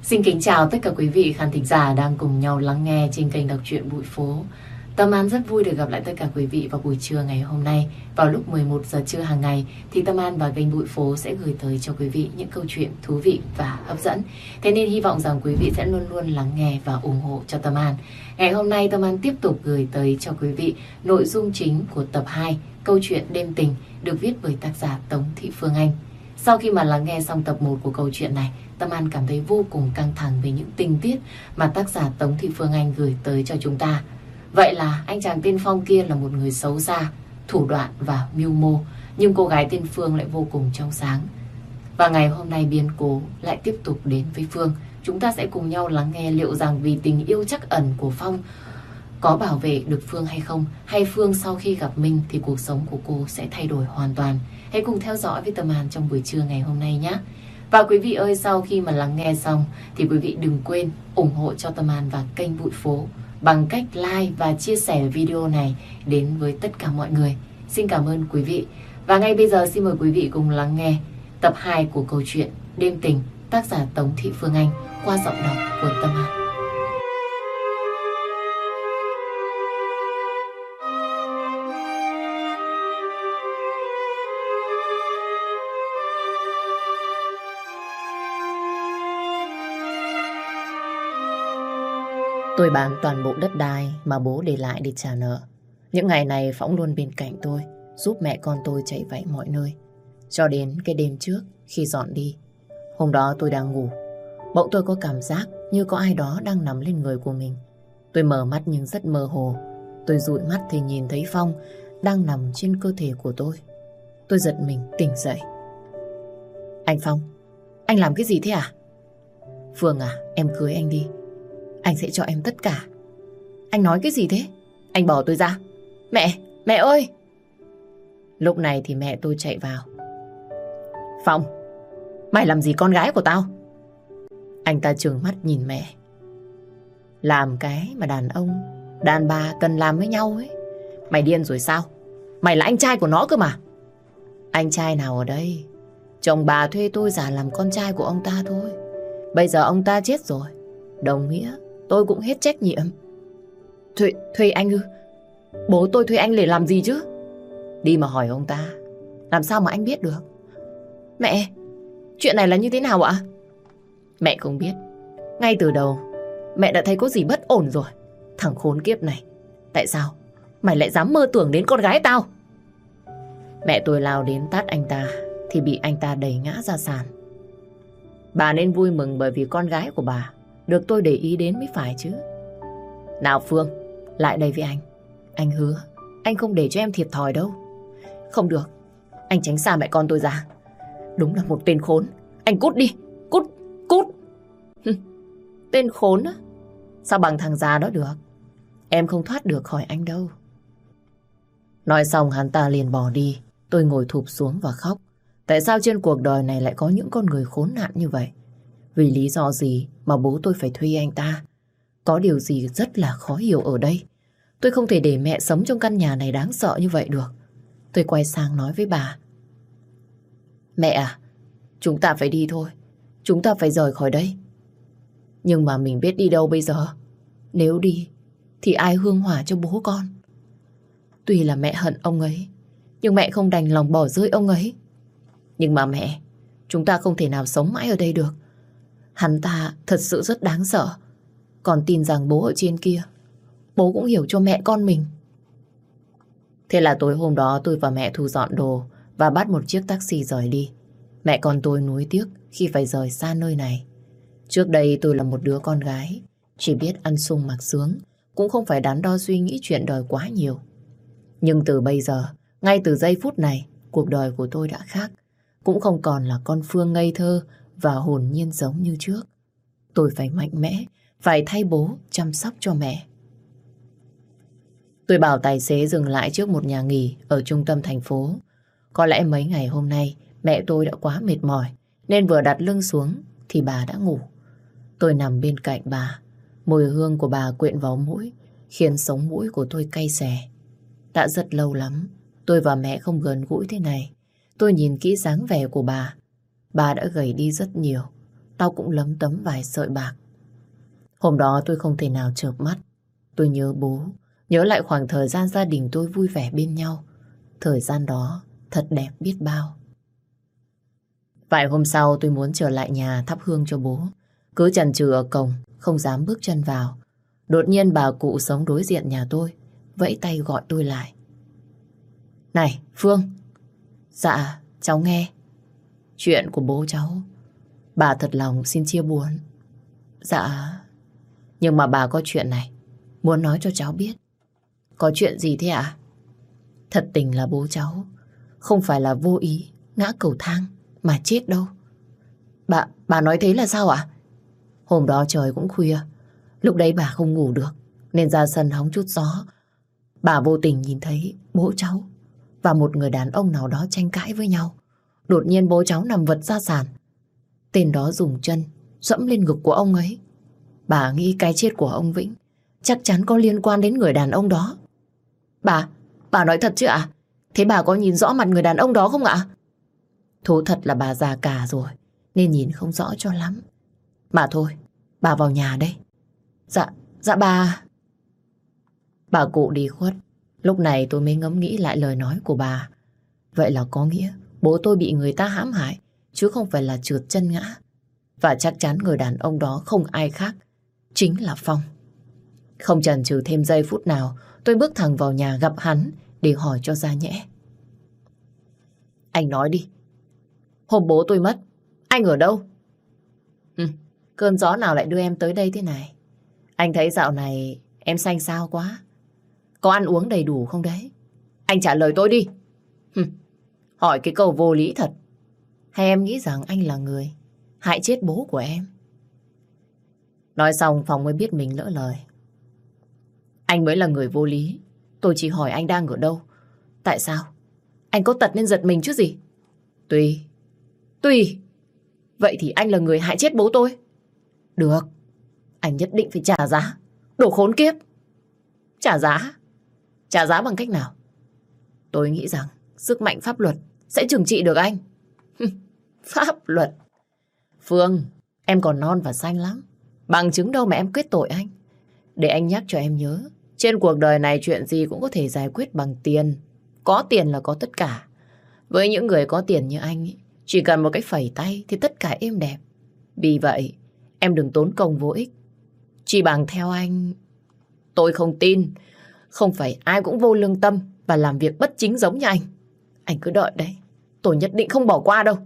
Xin kính chào tất cả quý vị khán thính giả đang cùng nhau lắng nghe trên kênh đọc truyện Bụi Phố. Tâm An rất vui được gặp lại tất cả quý vị vào buổi trưa ngày hôm nay. Vào lúc 11 giờ trưa hàng ngày thì Tâm An và kênh Bụi Phố sẽ gửi tới cho quý vị những câu chuyện thú vị và hấp dẫn. Thế nên hy vọng rằng quý vị sẽ luôn luôn lắng nghe và ủng hộ cho Tâm An. Ngày hôm nay Tâm An tiếp tục gửi tới cho quý vị nội dung chính của tập 2, câu chuyện Đêm Tình, được viết bởi tác giả Tống Thị Phương Anh. Sau khi mà lắng nghe xong tập 1 của câu chuyện này, Tâm An cảm thấy vô cùng căng thẳng về những tình tiết mà tác giả Tống Thị Phương Anh gửi tới cho chúng ta. Vậy là anh chàng tên Phong kia là một người xấu xa, thủ đoạn và mưu mô, nhưng cô gái tên Phương lại vô cùng trong sáng. Và ngày hôm nay biến cố lại tiếp tục đến với Phương. Chúng ta sẽ cùng nhau lắng nghe liệu rằng vì tình yêu trắc ẩn của Phong có bảo vệ được Phương hay không, hay Phương sau khi gặp Minh thì cuộc sống của cô sẽ thay đổi hoàn toàn. Hãy cùng theo dõi với Tâm An trong buổi trưa ngày hôm nay nhé. Và quý vị ơi, sau khi mà lắng nghe xong thì quý vị đừng quên ủng hộ cho Tâm An và kênh Bụi Phố bằng cách like và chia sẻ video này đến với tất cả mọi người. Xin cảm ơn quý vị. Và ngay bây giờ xin mời quý vị cùng lắng nghe tập 2 của câu chuyện Đêm Tình, tác giả Tống Thị Phương Anh qua giọng đọc của Tâm An. Tôi bán toàn bộ đất đai mà bố để lại để trả nợ. Những ngày này Phóng luôn bên cạnh tôi, giúp mẹ con tôi chạy vạy mọi nơi. Cho đến cái đêm trước khi dọn đi. Hôm đó tôi đang ngủ. Bỗng tôi có cảm giác như có ai đó đang nằm lên người của mình. Tôi mở mắt nhưng rất mơ hồ. Tôi dụi mắt thì nhìn thấy Phong đang nằm trên cơ thể của tôi. Tôi giật mình tỉnh dậy. Anh Phong, anh làm cái gì thế à? Phương à, em cưới anh đi. Anh sẽ cho em tất cả. Anh nói cái gì thế? Anh bỏ tôi ra. Mẹ ơi! Lúc này thì mẹ tôi chạy vào. Phong, mày làm gì con gái của tao? Anh ta trừng mắt nhìn mẹ. Làm cái mà đàn ông, đàn bà cần làm với nhau ấy. Mày điên rồi sao? Mày là anh trai của nó cơ mà. Anh trai nào ở đây? Chồng bà thuê tôi giả làm con trai của ông ta thôi. Bây giờ ông ta chết rồi, đồng nghĩa tôi cũng hết trách nhiệm. Thuê anh ư? Bố tôi thuê anh để làm gì chứ? Đi mà hỏi ông ta. Làm sao mà anh biết được? Mẹ, chuyện này là như thế nào ạ? Mẹ không biết. Ngay từ đầu mẹ đã thấy có gì bất ổn rồi. Thằng khốn kiếp này, tại sao mày lại dám mơ tưởng đến con gái tao? Mẹ tôi lao đến tát anh ta thì bị anh ta đẩy ngã ra sàn. Bà nên vui mừng bởi vì con gái của bà được tôi để ý đến mới phải chứ. Nào Phương, lại đây với anh. Anh hứa anh không để cho em thiệt thòi đâu. Không được, anh tránh xa mẹ con tôi ra. Đúng là một tên khốn. Anh cút đi, cút. Tên khốn á? Sao bằng thằng già đó được? Em không thoát được khỏi anh đâu. Nói xong hắn ta liền bỏ đi. Tôi ngồi thụp xuống và khóc. Tại sao trên cuộc đời này lại có những con người khốn nạn như vậy? Vì lý do gì mà bố tôi phải thuê anh ta? Có điều gì rất là khó hiểu ở đây. Tôi không thể để mẹ sống trong căn nhà này đáng sợ như vậy được. Tôi quay sang nói với bà. Mẹ à, chúng ta phải đi thôi. Chúng ta phải rời khỏi đây. Nhưng mà mình biết đi đâu bây giờ? Nếu đi thì ai hương hỏa cho bố con? Tuy là mẹ hận ông ấy, nhưng mẹ không đành lòng bỏ rơi ông ấy. Nhưng mà mẹ, chúng ta không thể nào sống mãi ở đây được. Hắn ta thật sự rất đáng sợ. Còn tin rằng bố ở trên kia, bố cũng hiểu cho mẹ con mình. Thế là tối hôm đó tôi và mẹ thu dọn đồ và bắt một chiếc taxi rời đi. Mẹ con tôi nuối tiếc khi phải rời xa nơi này. Trước đây tôi là một đứa con gái, chỉ biết ăn sung mặc sướng, cũng không phải đắn đo suy nghĩ chuyện đời quá nhiều. Nhưng từ bây giờ, ngay từ giây phút này, cuộc đời của tôi đã khác. Cũng không còn là con Phương ngây thơ và hồn nhiên giống như trước. Tôi phải mạnh mẽ, phải thay bố chăm sóc cho mẹ. Tôi bảo tài xế dừng lại trước một nhà nghỉ ở trung tâm thành phố. Có lẽ mấy ngày hôm nay mẹ tôi đã quá mệt mỏi nên vừa đặt lưng xuống thì bà đã ngủ. Tôi nằm bên cạnh bà. Mùi hương của bà quyện vào mũi khiến sống mũi của tôi cay xè. Đã rất lâu lắm tôi và mẹ không gần gũi thế này. Tôi nhìn kỹ dáng vẻ của bà. Bà đã gầy đi rất nhiều. tao cũng lấm tấm vài sợi bạc. Hôm đó tôi không thể nào chợp mắt. Tôi nhớ bố, nhớ lại khoảng thời gian gia đình tôi vui vẻ bên nhau. Thời gian đó thật đẹp biết bao. Vài hôm sau tôi muốn trở lại nhà thắp hương cho bố. Cứ chần chừ ở cổng, không dám bước chân vào. Đột nhiên bà cụ sống đối diện nhà tôi vẫy tay gọi tôi lại. Này, Phương. Dạ, cháu nghe. Chuyện của bố cháu, bà thật lòng xin chia buồn. Dạ, nhưng mà bà có chuyện này muốn nói cho cháu biết. Có chuyện gì thế ạ? Thật tình là bố cháu không phải là vô ý ngã cầu thang mà chết đâu. Bà nói thế là sao ạ? Hôm đó trời cũng khuya, lúc đấy bà không ngủ được nên ra sân hóng chút gió. Bà vô tình nhìn thấy bố cháu và một người đàn ông nào đó tranh cãi với nhau. Đột nhiên bố cháu nằm vật ra sàn. Tên đó dùng chân dẫm lên ngực của ông ấy. Bà nghĩ cái chết của ông Vĩnh chắc chắn có liên quan đến người đàn ông đó. Bà nói thật chứ ạ? Thế bà có nhìn rõ mặt người đàn ông đó không ạ? Thú thật là bà già cả rồi nên nhìn không rõ cho lắm. Mà thôi, bà vào nhà đây. Dạ bà. Bà cụ đi khuất. Lúc này tôi mới ngẫm nghĩ lại lời nói của bà. Vậy là có nghĩa bố tôi bị người ta hãm hại chứ không phải là trượt chân ngã. Và chắc chắn người đàn ông đó không ai khác, chính là Phong. Không chần chừ thêm giây phút nào, tôi bước thẳng vào nhà gặp hắn để hỏi cho ra nhẽ. Anh nói đi. Hôm bố tôi mất, anh ở đâu? Cơn gió nào lại đưa em tới đây thế này? Anh thấy dạo này em xanh xao quá. Có ăn uống đầy đủ không đấy? Anh trả lời tôi đi. Hỏi cái câu vô lý thật. Hay em nghĩ rằng anh là người hại chết bố của em? Nói xong Phong mới biết mình lỡ lời. Anh mới là người vô lý. Tôi chỉ hỏi anh đang ở đâu. Tại sao? Anh có tật nên giật mình chứ gì? Tùy. Vậy thì anh là người hại chết bố tôi. Được. Anh nhất định phải trả giá. Đồ khốn kiếp. Trả giá? Trả giá bằng cách nào? Tôi nghĩ rằng sức mạnh pháp luật sẽ trừng trị được anh. Pháp luật? Phương, em còn non và xanh lắm. Bằng chứng đâu mà em quyết tội anh. Để anh nhắc cho em nhớ, trên cuộc đời này chuyện gì cũng có thể giải quyết bằng tiền. Có tiền là có tất cả. Với những người có tiền như anh, chỉ cần một cái phẩy tay thì tất cả êm đẹp. Vì vậy, em đừng tốn công vô ích. Chỉ bằng theo anh, tôi không tin. Không phải ai cũng vô lương tâm và làm việc bất chính giống như anh. Anh cứ đợi đấy, tôi nhất định không bỏ qua đâu.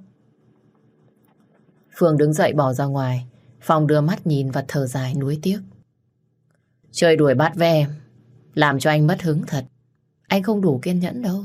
Phương đứng dậy bỏ ra ngoài. Phong đưa mắt nhìn và thở dài nuối tiếc. Chơi đuổi bắt với em làm cho anh mất hứng thật. Anh không đủ kiên nhẫn đâu.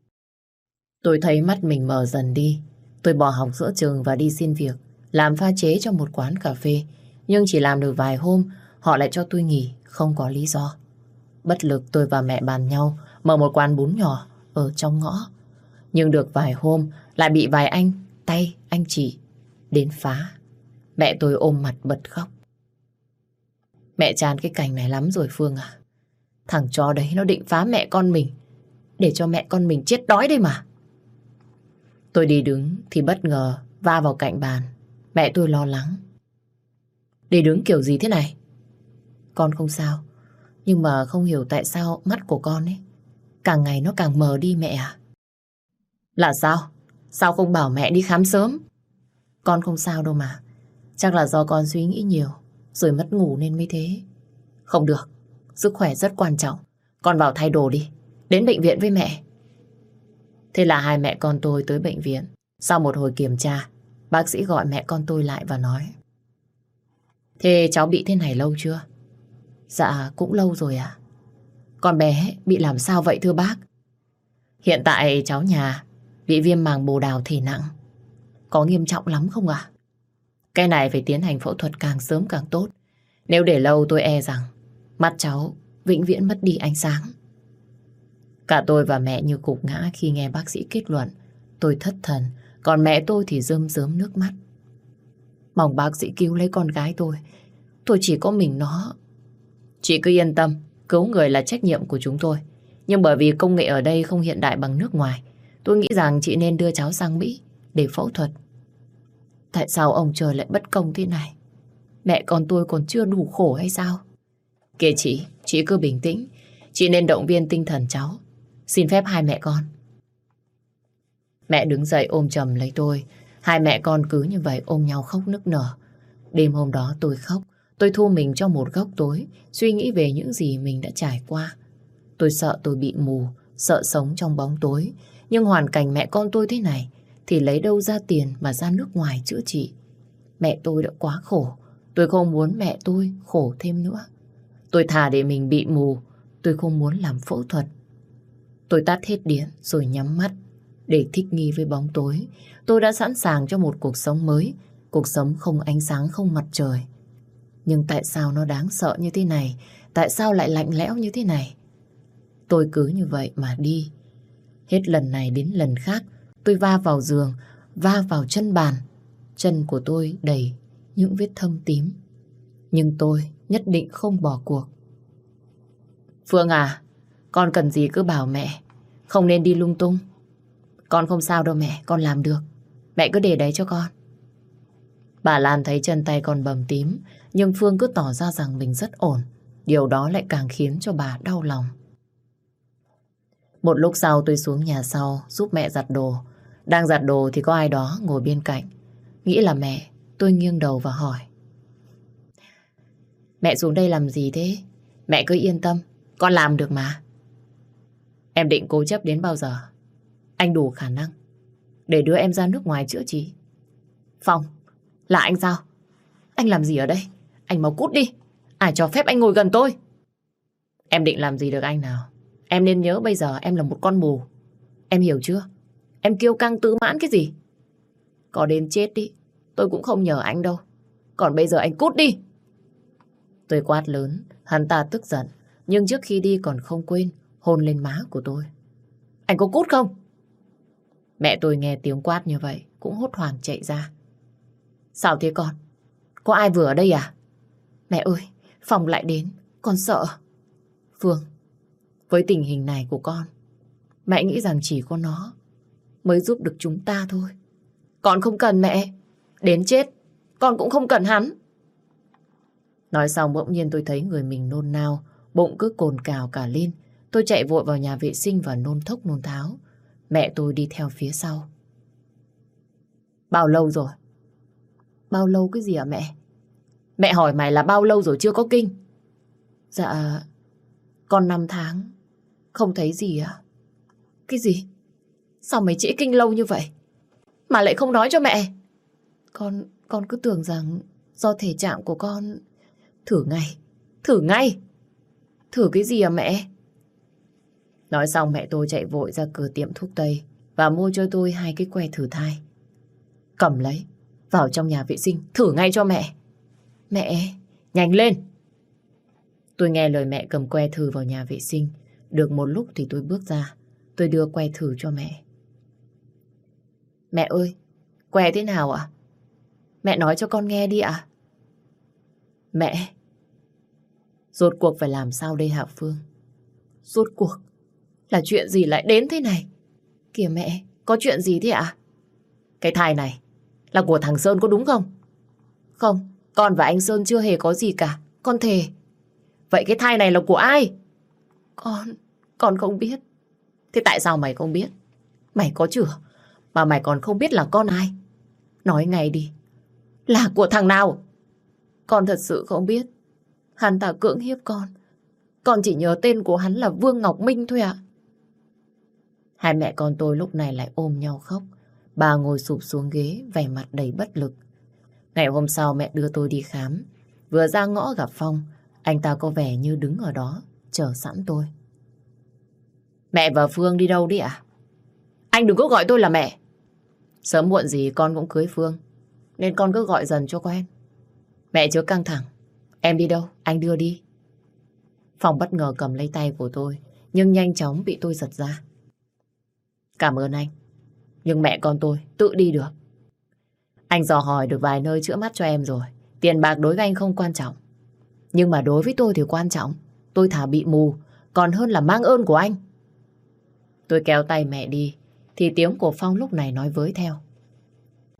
Tôi thấy mắt mình mờ dần đi. Tôi bỏ học giữa trường và đi xin việc, làm pha chế cho một quán cà phê. Nhưng chỉ làm được vài hôm, họ lại cho tôi nghỉ, không có lý do. Bất lực tôi và mẹ bàn nhau mở một quán bún nhỏ ở trong ngõ. Nhưng được vài hôm lại bị vài anh chị đến phá. Mẹ tôi ôm mặt bật khóc. Mẹ chán cái cảnh này lắm rồi Phương à. Thằng chó đấy nó định phá mẹ con mình, để cho mẹ con mình chết đói đây mà. Tôi đi đứng thì bất ngờ va vào cạnh bàn. Mẹ tôi lo lắng. Đi đứng kiểu gì thế này? Con không sao, nhưng mà không hiểu tại sao mắt của con ấy càng ngày nó càng mờ đi mẹ à. Là sao? Sao không bảo mẹ đi khám sớm? Con không sao đâu mà. Chắc là do con suy nghĩ nhiều rồi mất ngủ nên mới thế. Không được, sức khỏe rất quan trọng. Con vào thay đồ đi, đến bệnh viện với mẹ. Thế là hai mẹ con tôi tới bệnh viện. Sau một hồi kiểm tra, bác sĩ gọi mẹ con tôi lại và nói: Thế cháu bị thế này lâu chưa? Dạ cũng lâu rồi ạ. Con bé bị làm sao vậy thưa bác? Hiện tại cháu nhà bị viêm màng bồ đào thể nặng. Có nghiêm trọng lắm không ạ? Cái này phải tiến hành phẫu thuật càng sớm càng tốt. Nếu để lâu tôi e rằng mắt cháu vĩnh viễn mất đi ánh sáng. Cả tôi và mẹ như gục ngã khi nghe bác sĩ kết luận. Tôi thất thần, còn mẹ tôi thì rơm rớm nước mắt. Mong bác sĩ cứu lấy con gái tôi. Tôi chỉ có mình nó. Chị cứ yên tâm, cứu người là trách nhiệm của chúng tôi. Nhưng bởi vì công nghệ ở đây không hiện đại bằng nước ngoài, tôi nghĩ rằng chị nên đưa cháu sang Mỹ để phẫu thuật. Tại sao ông trời lại bất công thế này? Mẹ con tôi còn chưa đủ khổ hay sao? Kìa chị cứ bình tĩnh. Chị nên động viên tinh thần cháu. Xin phép hai mẹ con. Mẹ đứng dậy ôm chầm lấy tôi. Hai mẹ con cứ như vậy ôm nhau khóc nức nở. Đêm hôm đó tôi khóc. Tôi thu mình trong một góc tối, suy nghĩ về những gì mình đã trải qua. Tôi sợ tôi bị mù, sợ sống trong bóng tối. Nhưng hoàn cảnh mẹ con tôi thế này thì lấy đâu ra tiền mà ra nước ngoài chữa trị. Mẹ tôi đã quá khổ. Tôi không muốn mẹ tôi khổ thêm nữa. Tôi thà để mình bị mù. Tôi không muốn làm phẫu thuật. Tôi tắt hết điện rồi nhắm mắt để thích nghi với bóng tối. Tôi đã sẵn sàng cho một cuộc sống mới. Cuộc sống không ánh sáng, không mặt trời. Nhưng tại sao nó đáng sợ như thế này? Tại sao lại lạnh lẽo như thế này? Tôi cứ như vậy mà đi. Hết lần này đến lần khác, tôi va vào giường, va vào chân bàn. Chân của tôi đầy những vết thâm tím. Nhưng tôi nhất định không bỏ cuộc. Phương à, con cần gì cứ bảo mẹ. Không nên đi lung tung. Con không sao đâu mẹ, con làm được. Mẹ cứ để đấy cho con. Bà Lan thấy chân tay con bầm tím, nhưng Phương cứ tỏ ra rằng mình rất ổn. Điều đó lại càng khiến cho bà đau lòng. Một lúc sau tôi xuống nhà sau giúp mẹ giặt đồ. Đang giặt đồ thì có ai đó ngồi bên cạnh. Nghĩ là mẹ, tôi nghiêng đầu và hỏi. Mẹ xuống đây làm gì thế? Mẹ cứ yên tâm, con làm được mà. Em định cố chấp đến bao giờ? Anh đủ khả năng để đưa em ra nước ngoài chữa trị. Phong, là anh sao? Anh làm gì ở đây? Anh mau cút đi. Ai cho phép anh ngồi gần tôi? Em định làm gì được anh nào? Em nên nhớ bây giờ em là một con mù. Em hiểu chưa? Em kiêu căng tự mãn cái gì? Có đến chết đi, tôi cũng không nhờ anh đâu. Còn bây giờ anh cút đi. Tôi quát lớn, hắn ta tức giận. Nhưng trước khi đi còn không quên hôn lên má của tôi. Anh có cút không? Mẹ tôi nghe tiếng quát như vậy cũng hốt hoảng chạy ra. Sao thế con? Có ai vừa ở đây à? Mẹ ơi, Phong lại đến, con sợ. Phương, với tình hình này của con, mẹ nghĩ rằng chỉ có nó mới giúp được chúng ta thôi. Con không cần mẹ. Đến chết, con cũng không cần hắn. Nói xong bỗng nhiên tôi thấy người mình nôn nao, bụng cứ cồn cào cả lên. Tôi chạy vội vào nhà vệ sinh và nôn thốc nôn tháo. Mẹ tôi đi theo phía sau. Bao lâu rồi? Bao lâu cái gì hả mẹ? Mẹ hỏi mày là bao lâu rồi chưa có kinh? Dạ, con 5 tháng. Không thấy gì à? Cái gì? Sao mày trễ kinh lâu như vậy? Mà lại không nói cho mẹ. Con cứ tưởng rằng do thể trạng của con. Thử ngay. Thử ngay. Thử cái gì à mẹ? Nói xong mẹ tôi chạy vội ra cửa tiệm thuốc tây và mua cho tôi 2 cái que thử thai. Cầm lấy, vào trong nhà vệ sinh, thử ngay cho mẹ. Mẹ, nhanh lên. Tôi nghe lời mẹ cầm que thử vào nhà vệ sinh. Được một lúc thì tôi bước ra. Tôi đưa que thử cho mẹ. Mẹ ơi, que thế nào ạ? Mẹ nói cho con nghe đi ạ. Mẹ, rốt cuộc phải làm sao đây hả Phương? Rốt cuộc là chuyện gì lại đến thế này? Kìa mẹ, có chuyện gì thế ạ? Cái thai này là của thằng Sơn có đúng không? Không, con và anh Sơn chưa hề có gì cả. Con thề. Vậy cái thai này là của ai? Con không biết. Thế tại sao mày không biết? Mày có chửa mà mày còn không biết là con ai? Nói ngay đi. Là của thằng nào? Con thật sự không biết. Hắn ta cưỡng hiếp con. Con chỉ nhớ tên của hắn là Vương Ngọc Minh thôi ạ. Hai mẹ con tôi lúc này lại ôm nhau khóc. Bà ngồi sụp xuống ghế, vẻ mặt đầy bất lực. Ngày hôm sau mẹ đưa tôi đi khám. Vừa ra ngõ gặp Phong, anh ta có vẻ như đứng ở đó, chờ sẵn tôi. Mẹ và Phương đi đâu đi ạ? Anh đừng có gọi tôi là mẹ. Sớm muộn gì con cũng cưới Phương, nên con cứ gọi dần cho quen. Mẹ chưa căng thẳng. Em đi đâu? Anh đưa đi. Phong bất ngờ cầm lấy tay của tôi, nhưng nhanh chóng bị tôi giật ra. Cảm ơn anh, nhưng mẹ con tôi tự đi được. Anh dò hỏi được vài nơi chữa mắt cho em rồi. Tiền bạc đối với anh không quan trọng, nhưng mà đối với tôi thì quan trọng. Tôi thà bị mù còn hơn là mang ơn của anh. Tôi kéo tay mẹ đi thì tiếng của Phong lúc này nói với theo.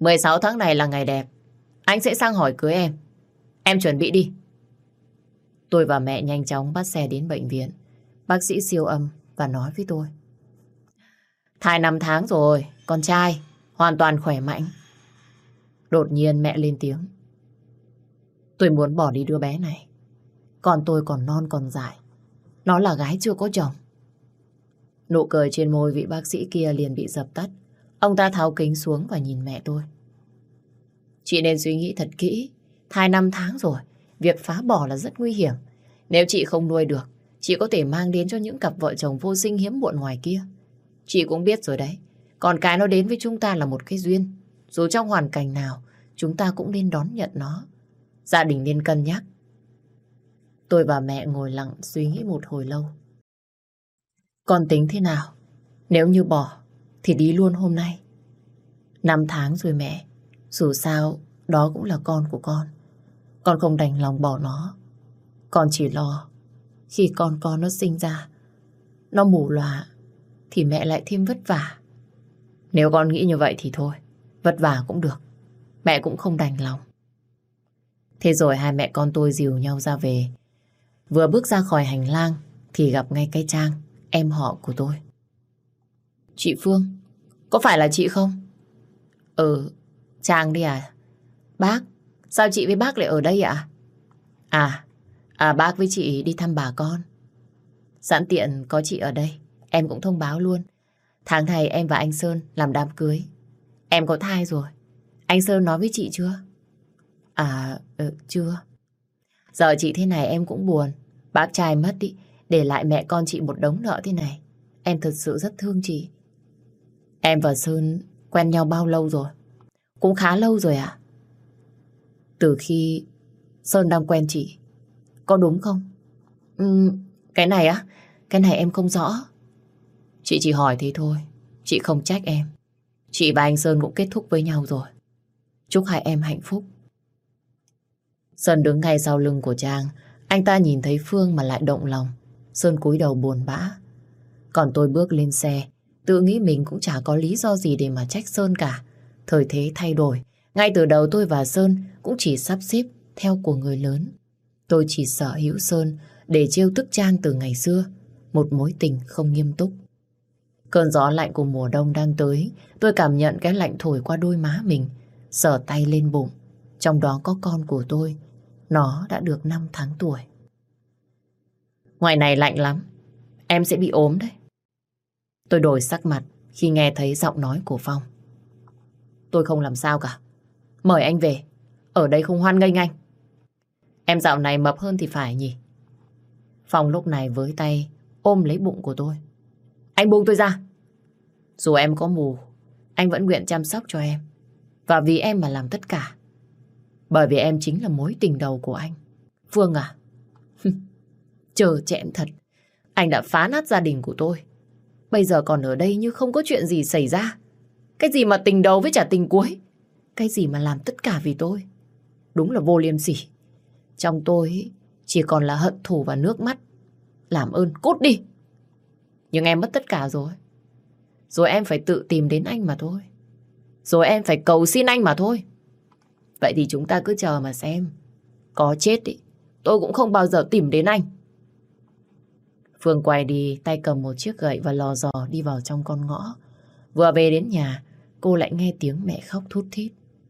16 tháng này là ngày đẹp. Anh sẽ sang hỏi cưới em. Em chuẩn bị đi. Tôi và mẹ nhanh chóng bắt xe đến bệnh viện. Bác sĩ siêu âm và nói với tôi. Thai 5 tháng rồi, con trai, hoàn toàn khỏe mạnh. Đột nhiên mẹ lên tiếng. Tôi muốn bỏ đi đứa bé này. Con tôi còn non còn dại. Nó là gái chưa có chồng. Nụ cười trên môi vị bác sĩ kia liền bị dập tắt. Ông ta tháo kính xuống và nhìn mẹ tôi. Chị nên suy nghĩ thật kỹ. Thai 5 tháng rồi, việc phá bỏ là rất nguy hiểm. Nếu chị không nuôi được, chị có thể mang đến cho những cặp vợ chồng vô sinh hiếm muộn ngoài kia. Chị cũng biết rồi đấy. Còn cái nó đến với chúng ta là một cái duyên. Dù trong hoàn cảnh nào, chúng ta cũng nên đón nhận nó. Gia đình nên cân nhắc. Tôi và mẹ ngồi lặng suy nghĩ một hồi lâu. Con tính thế nào? Nếu như bỏ thì đi luôn hôm nay. 5 tháng rồi mẹ. Dù sao đó cũng là con của con. Con không đành lòng bỏ nó. Con chỉ lo khi con nó sinh ra, nó mù lòa thì mẹ lại thêm vất vả. Nếu con nghĩ như vậy thì thôi, vất vả cũng được. Mẹ cũng không đành lòng. Thế rồi hai mẹ con tôi dìu nhau ra về. Vừa bước ra khỏi hành lang thì gặp ngay cái Trang, em họ của tôi. Chị Phương, có phải là chị không? Ừ, Trang đi à? Bác, sao chị với bác lại ở đây ạ? Bác với chị đi thăm bà con. Sẵn tiện có chị ở đây, em cũng thông báo luôn. Tháng này em và anh Sơn làm đám cưới. Em có thai rồi. Anh Sơn nói với chị chưa? Chưa. Giờ chị thế này em cũng buồn. Bác trai mất đi, để lại mẹ con chị một đống nợ thế này. Em thật sự rất thương chị. Em và Sơn quen nhau bao lâu rồi? Cũng khá lâu rồi ạ. Từ khi Sơn đang quen chị, có đúng không? Cái này á, cái này em không rõ. Chị chỉ hỏi thế thôi, chị không trách em. Chị và anh Sơn cũng kết thúc với nhau rồi. Chúc hai em hạnh phúc. Sơn đứng ngay sau lưng của Trang. Anh ta nhìn thấy Phương mà lại động lòng. Sơn cúi đầu buồn bã. Còn tôi bước lên xe, tự nghĩ mình cũng chả có lý do gì để mà trách Sơn cả. Thời thế thay đổi. Ngay từ đầu tôi và Sơn cũng chỉ sắp xếp theo của người lớn. Tôi chỉ sở hữu Sơn để trêu tức Trang từ ngày xưa. Một mối tình không nghiêm túc. Cơn gió lạnh của mùa đông đang tới. Tôi cảm nhận cái lạnh thổi qua đôi má mình. Sờ tay lên bụng. Trong đó có con của tôi. Nó đã được 5 tháng tuổi. Ngoài này lạnh lắm. Em sẽ bị ốm đấy. Tôi đổi sắc mặt khi nghe thấy giọng nói của Phong. Tôi không làm sao cả. Mời anh về. Ở đây không hoan nghênh anh. Em dạo này mập hơn thì phải nhỉ? Phong lúc này với tay ôm lấy bụng của tôi. Anh buông tôi ra. Dù em có mù, anh vẫn nguyện chăm sóc cho em. Và vì em mà làm tất cả. Bởi vì em chính là mối tình đầu của anh. Phương à? Chờ chẽn thật. Anh đã phá nát gia đình của tôi. Bây giờ còn ở đây như không có chuyện gì xảy ra. Cái gì mà tình đầu với trả tình cuối. Cái gì mà làm tất cả vì tôi. Đúng là vô liêm sỉ. Trong tôi chỉ còn là hận thù và nước mắt. Làm ơn cút đi. Nhưng em mất tất cả rồi. Rồi em phải tự tìm đến anh mà thôi. Rồi em phải cầu xin anh mà thôi. Vậy thì chúng ta cứ chờ mà xem. Có chết ý, tôi cũng không bao giờ tìm đến anh. Phương quay đi, tay cầm một chiếc gậy và lò dò đi vào trong con ngõ. Vừa về đến nhà, cô lại nghe tiếng mẹ khóc thút thít.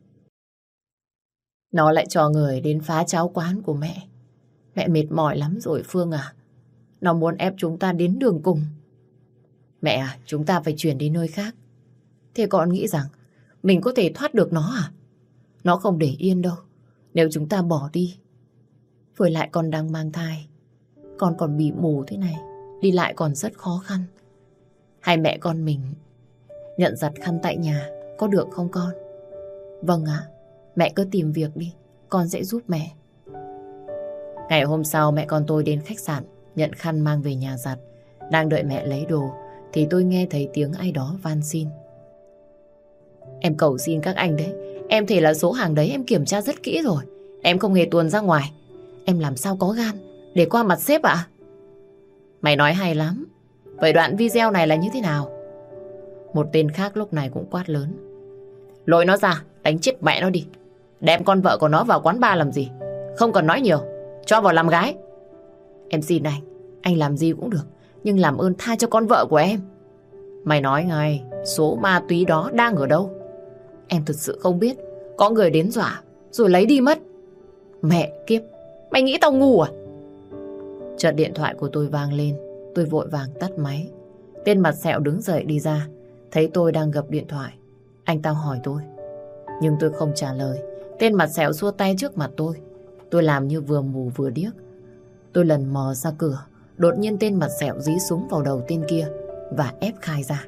Nó lại cho người đến phá cháo quán của mẹ. Mẹ mệt mỏi lắm rồi Phương à. Nó muốn ép chúng ta đến đường cùng. Mẹ à, chúng ta phải chuyển đi nơi khác. Thế con nghĩ rằng mình có thể thoát được nó à? Nó không để yên đâu nếu chúng ta bỏ đi. Với lại con đang mang thai. Con còn bị mù thế này, đi lại còn rất khó khăn. Hai mẹ con mình nhận giặt khăn tại nhà có được không con? Vâng ạ. Mẹ cứ tìm việc đi, con sẽ giúp mẹ. Ngày hôm sau mẹ con tôi đến khách sạn nhận khăn mang về nhà giặt. Đang đợi mẹ lấy đồ thì tôi nghe thấy tiếng ai đó van xin. Em cầu xin các anh đấy. Em thề là số hàng đấy em kiểm tra rất kỹ rồi. Em không hề tuồn ra ngoài. Em làm sao có gan để qua mặt sếp ạ? Mày nói hay lắm. Vậy đoạn video này là như thế nào? Một tên khác lúc này cũng quát lớn. Lôi nó ra, Đánh chết mẹ nó đi. Đem con vợ của nó vào quán bar làm gì? Không cần nói nhiều, cho vào làm gái. Em xin anh làm gì cũng được, nhưng làm ơn tha cho con vợ của em. Mày nói ngay, số ma túy đó đang ở đâu? Em thực sự không biết. Có người đến dọa rồi lấy đi mất. Mẹ kiếp, mày nghĩ tao ngu à? Chợt điện thoại của tôi vang lên. Tôi vội vàng tắt máy. Tên mặt sẹo đứng dậy đi ra. Thấy tôi đang gập điện thoại, anh ta hỏi tôi, nhưng tôi không trả lời. Tên mặt sẹo xua tay trước mặt tôi. Tôi làm như vừa mù vừa điếc. Tôi lần mò ra cửa. Đột nhiên tên mặt sẹo dí súng vào đầu tên kia và ép khai ra.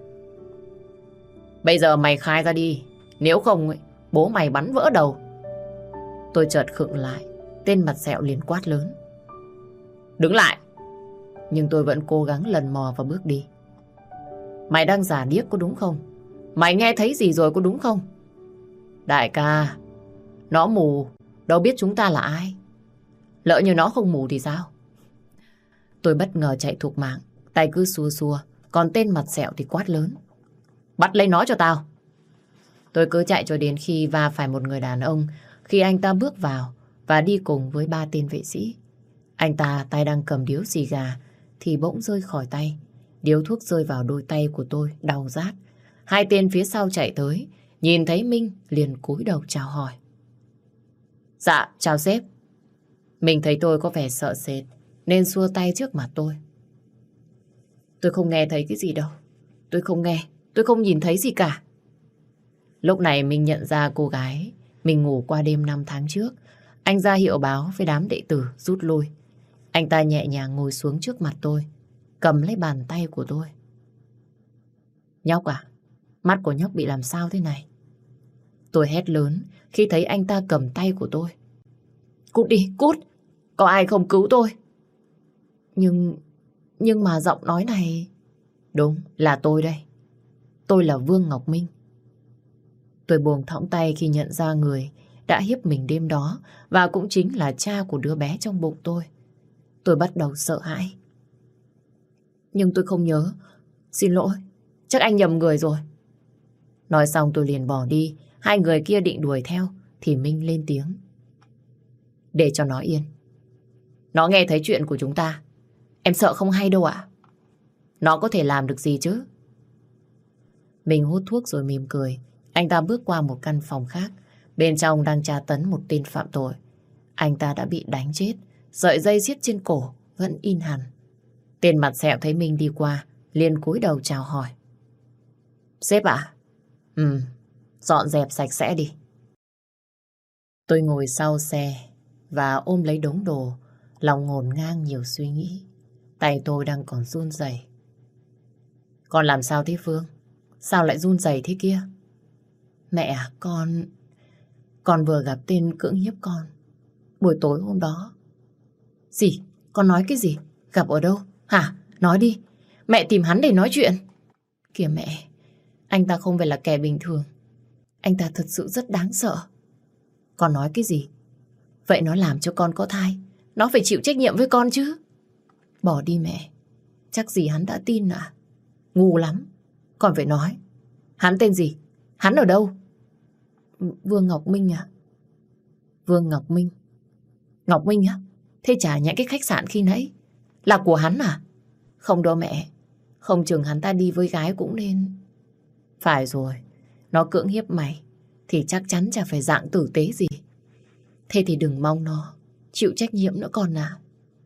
Bây giờ mày khai ra đi, nếu không bố mày bắn vỡ đầu. Tôi chợt khựng lại. Tên mặt sẹo liền quát lớn, đứng lại. Nhưng tôi vẫn cố gắng lần mò và bước đi. Mày đang giả điếc có đúng không? Mày nghe thấy gì rồi có đúng không? Đại ca, nó mù, đâu biết chúng ta là ai. Lỡ như nó không mù thì sao? Tôi bất ngờ chạy thục mạng, tay cứ xua xua. Còn tên mặt sẹo thì quát lớn, bắt lấy nó cho tao. Tôi cứ chạy cho đến khi va phải một người đàn ông. Khi anh ta bước vào và đi cùng với 3 tên vệ sĩ. Anh ta tay đang cầm điếu xì gà thì bỗng rơi khỏi tay. Điếu thuốc rơi vào đôi tay của tôi, đau rát. 2 tên phía sau chạy tới, nhìn thấy Minh liền cúi đầu chào hỏi. Dạ, chào sếp. Mình thấy tôi có vẻ sợ sệt nên xua tay trước mặt tôi. Tôi không nghe thấy cái gì đâu. Tôi không nghe, tôi không nhìn thấy gì cả. Lúc này mình nhận ra cô gái mình ngủ qua đêm 5 tháng trước. Anh ra hiệu báo với đám đệ tử rút lui. Anh ta nhẹ nhàng ngồi xuống trước mặt tôi, cầm lấy bàn tay của tôi. Nhóc à, mắt của nhóc bị làm sao thế này? Tôi hét lớn khi thấy anh ta cầm tay của tôi. Cút đi, cút! Có ai không cứu tôi? Nhưng mà giọng nói này... Đúng, là tôi đây. Tôi là Vương Ngọc Minh. Tôi buông thõng tay khi nhận ra người đã hiếp mình đêm đó và cũng chính là cha của đứa bé trong bụng tôi. Tôi bắt đầu sợ hãi. Nhưng tôi không nhớ. Xin lỗi, chắc anh nhầm người rồi. Nói xong tôi liền bỏ đi. 2 người kia định đuổi theo thì Minh lên tiếng. Để cho nó yên. Nó nghe thấy chuyện của chúng ta. Em sợ không hay đâu ạ. Nó có thể làm được gì chứ? Mình hút thuốc rồi mỉm cười. Anh ta bước qua một căn phòng khác. Bên trong đang tra tấn một tên phạm tội. Anh ta đã bị đánh chết. Sợi dây xiết trên cổ vẫn in hẳn. Tên mặt sẹo thấy Minh đi qua liền cúi đầu chào hỏi. Sếp ạ? Dọn dẹp sạch sẽ đi. Tôi ngồi sau xe và ôm lấy đống đồ, lòng ngổn ngang nhiều suy nghĩ. Tay tôi đang còn run rẩy. Con làm sao thế Phương? Sao lại run rẩy thế kia? Mẹ à, con vừa gặp tên cưỡng hiếp con buổi tối hôm đó. Gì? Con nói cái gì? Gặp ở đâu? Hả? Nói đi. Mẹ tìm hắn để nói chuyện. Kìa mẹ, anh ta không phải là kẻ bình thường. Anh ta thật sự rất đáng sợ. Con nói cái gì? Vậy nó làm cho con có thai, nó phải chịu trách nhiệm với con chứ. Bỏ đi mẹ. Chắc gì hắn đã tin à? Ngu lắm. Con phải nói. Hắn tên gì? Hắn ở đâu? Vương Ngọc Minh à? Vương Ngọc Minh. Ngọc Minh á? Thế chả nhẽ cái khách sạn khi nãy là của hắn à? Không đâu mẹ. Không chừng hắn ta đi với gái cũng nên. Phải rồi. Nó cưỡng hiếp mày thì chắc chắn chả phải dạng tử tế gì. Thế thì đừng mong nó chịu trách nhiệm nữa con à.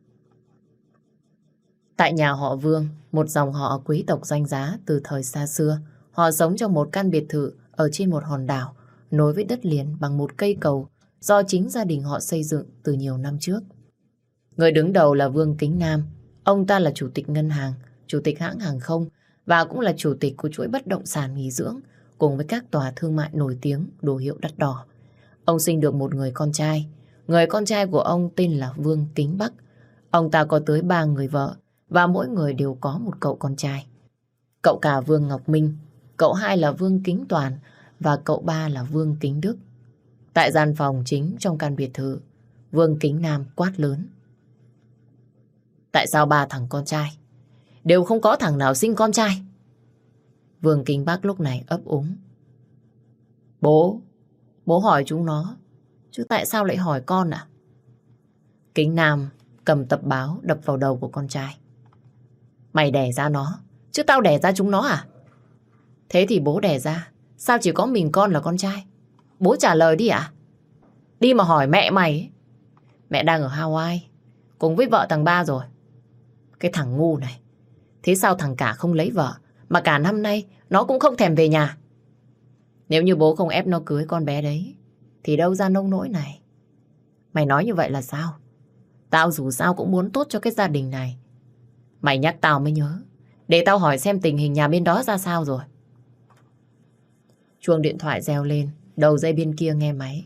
Tại nhà họ Vương, một dòng họ quý tộc danh giá từ thời xa xưa. Họ sống trong một căn biệt thự ở trên một hòn đảo nối với đất liền bằng một cây cầu do chính gia đình họ xây dựng từ nhiều năm trước. Người đứng đầu là Vương Kính Nam. Ông ta là chủ tịch ngân hàng, chủ tịch hãng hàng không và cũng là chủ tịch của chuỗi bất động sản nghỉ dưỡng cùng với các tòa thương mại nổi tiếng đồ hiệu đắt đỏ. Ông sinh được một người con trai. Người con trai của ông tên là Vương Kính Bắc. Ông ta có tới 3 người vợ và mỗi người đều có một cậu con trai. Cậu cả Vương Ngọc Minh, cậu 2 là Vương Kính Toàn và cậu 3 là Vương Kính Đức. Tại gian phòng chính trong căn biệt thự, Vương Kính Nam quát lớn. Tại sao 3 thằng con trai đều không có thằng nào sinh con trai? Vương Kính Bắc lúc này ấp úng. Bố Bố hỏi chúng nó, chứ tại sao lại hỏi con à? Kính Nam cầm tập báo đập vào đầu của con trai. Mày đẻ ra nó, chứ tao đẻ ra chúng nó à? Thế thì bố đẻ ra, sao chỉ có mình con là con trai? Bố trả lời đi ạ. Đi mà hỏi mẹ mày ấy. Mẹ đang ở Hawaii, cùng với vợ thằng Ba rồi. Cái thằng ngu này. Thế sao thằng cả không lấy vợ, mà cả năm nay nó cũng không thèm về nhà? Nếu như bố không ép nó cưới con bé đấy, thì đâu ra nông nỗi này. Mày nói như vậy là sao? Tao dù sao cũng muốn tốt cho cái gia đình này. Mày nhắc tao mới nhớ. Để tao hỏi xem tình hình nhà bên đó ra sao rồi. Chuông điện thoại reo lên. Đầu dây bên kia nghe máy.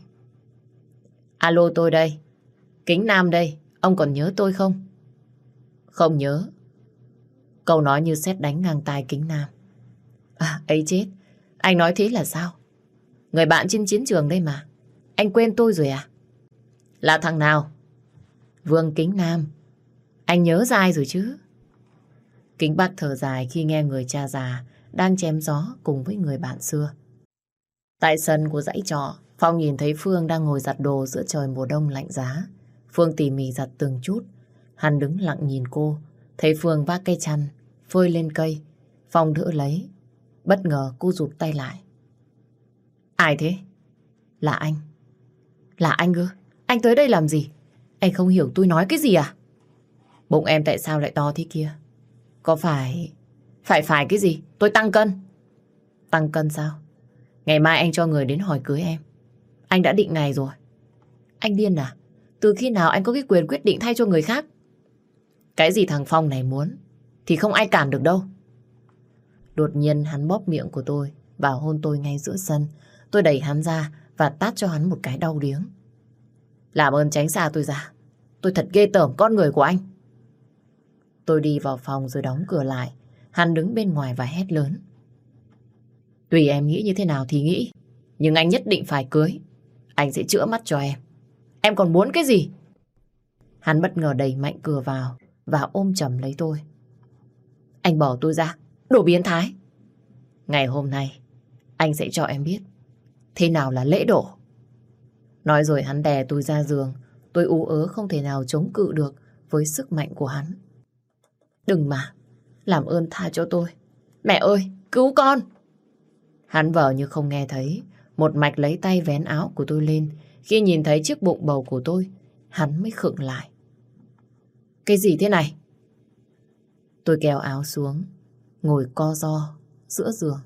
Alo, tôi đây. Kính Nam đây. Ông còn nhớ tôi không? Không nhớ. Câu nói như sét đánh ngang tai Kính Nam. À, ấy chết. Anh nói thế là sao? Người bạn trên chiến trường đây mà. Anh quên tôi rồi à? Là thằng nào? Vương Kính Nam. Anh nhớ ra ai rồi chứ? Kính Bắc thở dài khi nghe người cha già đang chém gió cùng với người bạn xưa. Tại sân của dãy trọ, Phong nhìn thấy Phương đang ngồi giặt đồ giữa trời mùa đông lạnh giá. Phương tỉ mỉ giặt từng chút. Hắn đứng lặng nhìn cô. Thấy Phương vác cây chăn, phơi lên cây. Phong đỡ lấy. Bất ngờ cô rụt tay lại. Ai thế? Là anh. Là anh ư? Anh tới đây làm gì? Anh không hiểu tôi nói cái gì à? Bụng em tại sao lại to thế kia? Có phải... Phải cái gì? Tôi tăng cân. Tăng cân sao? Ngày mai anh cho người đến hỏi cưới em. Anh đã định ngày rồi. Anh điên à? Từ khi nào anh có cái quyền quyết định thay cho người khác? Cái gì thằng Phong này muốn thì không ai cản được đâu. Đột nhiên hắn bóp miệng của tôi và hôn tôi ngay giữa sân. Tôi đẩy hắn ra và tát cho hắn một cái đau điếng. Làm ơn tránh xa tôi ra. Tôi thật ghê tởm con người của anh. Tôi đi vào phòng rồi đóng cửa lại. Hắn đứng bên ngoài và hét lớn. Tùy em nghĩ như thế nào thì nghĩ, nhưng anh nhất định phải cưới. Anh sẽ chữa mắt cho em. Em còn muốn cái gì? Hắn bất ngờ đẩy mạnh cửa vào và ôm chầm lấy tôi. Anh bỏ tôi ra, đồ biến thái. Ngày hôm nay anh sẽ cho em biết thế nào là lễ độ. Nói rồi hắn đè tôi ra giường. Tôi ú ớ không thể nào chống cự được với sức mạnh của hắn. Đừng mà, làm ơn tha cho tôi. Mẹ ơi, cứu con. Hắn vờ như không nghe thấy, một mạch lấy tay vén áo của tôi lên. Khi nhìn thấy chiếc bụng bầu của tôi, hắn mới khựng lại. Cái gì thế này? Tôi kéo áo xuống, ngồi co ro giữa giường.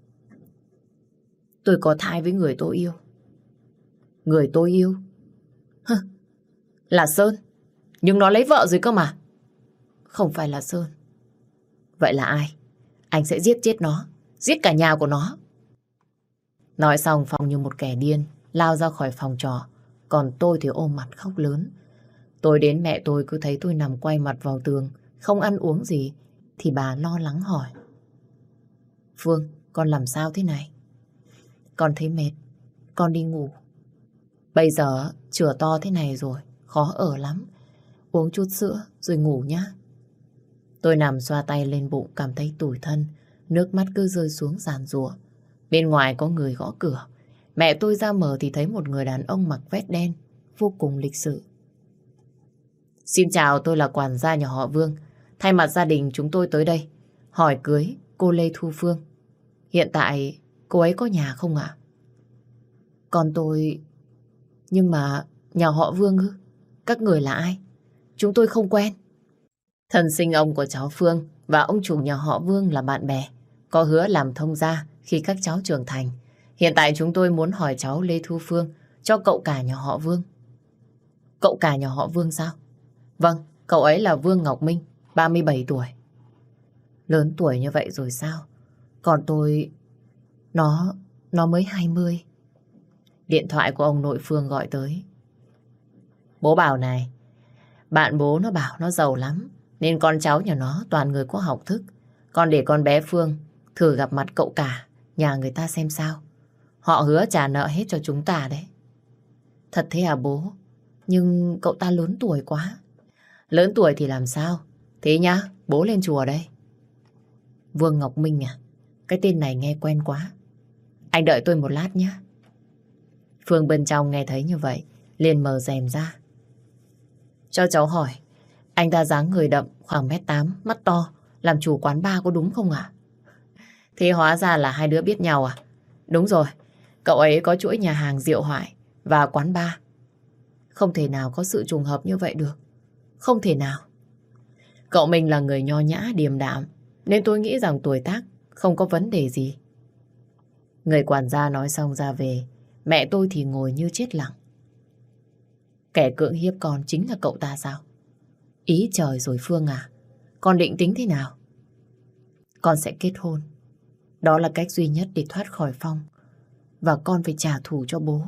Tôi có thai với người tôi yêu. Người tôi yêu? Hơ, là Sơn. Nhưng nó lấy vợ rồi cơ mà. Không phải là Sơn. Vậy là ai? Anh sẽ giết chết nó, giết cả nhà của nó. Nói xong Phong như một kẻ điên lao ra khỏi phòng trọ. Còn tôi thì ôm mặt khóc lớn. Tôi đến mẹ tôi cứ thấy tôi nằm quay mặt vào tường, không ăn uống gì, thì bà lo lắng hỏi. Phương, con làm sao thế này? Con thấy mệt, con đi ngủ. Bây giờ chửa to thế này rồi, khó ở lắm. Uống chút sữa rồi ngủ nhá. Tôi nằm xoa tay lên bụng cảm thấy tủi thân, nước mắt cứ rơi xuống giàn giụa. Bên ngoài có người gõ cửa. Mẹ tôi ra mở thì thấy một người đàn ông mặc vest đen, vô cùng lịch sự. Xin chào, tôi là quản gia nhà họ Vương. Thay mặt gia đình chúng tôi tới đây hỏi cưới cô Lê Thu Phương. Hiện tại cô ấy có nhà không ạ? Còn tôi... Nhưng mà nhà họ Vương ư? Các người là ai? Chúng tôi không quen. Thân sinh ông của cháu Phương và ông chủ nhà họ Vương là bạn bè, có hứa làm thông gia khi các cháu trưởng thành. Hiện tại chúng tôi muốn hỏi cháu Lê Thu Phương cho cậu cả nhà họ Vương. Cậu cả nhà họ Vương sao? Vâng, cậu ấy là Vương Ngọc Minh, 37 tuổi. Lớn tuổi như vậy rồi sao? Còn tôi... Nó mới 20. Điện thoại của ông nội Phương gọi tới. Bố bảo này, bạn bố nó bảo nó giàu lắm, nên con cháu nhà nó toàn người có học thức. Con để con bé Phương thử gặp mặt cậu cả nhà người ta xem sao. Họ hứa trả nợ hết cho chúng ta đấy. Thật thế à bố? Nhưng cậu ta lớn tuổi quá. Lớn tuổi thì làm sao? Thế nhá, bố lên chùa đây. Vương Ngọc Minh à? Cái tên này nghe quen quá. Anh đợi tôi một lát nhé. Phương bên trong nghe thấy như vậy, liền mở rèm ra. Cho cháu hỏi, anh ta dáng người đậm, khoảng 1m8, mắt to, làm chủ quán bar có đúng không ạ? Thế hóa ra là hai đứa biết nhau à? Đúng rồi, cậu ấy có chuỗi nhà hàng rượu Hoài và quán bar. Không thể nào có sự trùng hợp như vậy được. Không thể nào. Cậu mình là người nho nhã, điềm đạm, nên tôi nghĩ rằng tuổi tác không có vấn đề gì. Người quản gia nói xong ra về, mẹ tôi thì ngồi như chết lặng. Kẻ cưỡng hiếp con chính là cậu ta sao? Ý trời rồi Phương à, con định tính thế nào? Con sẽ kết hôn. Đó là cách duy nhất để thoát khỏi Phong. Và con phải trả thù cho bố.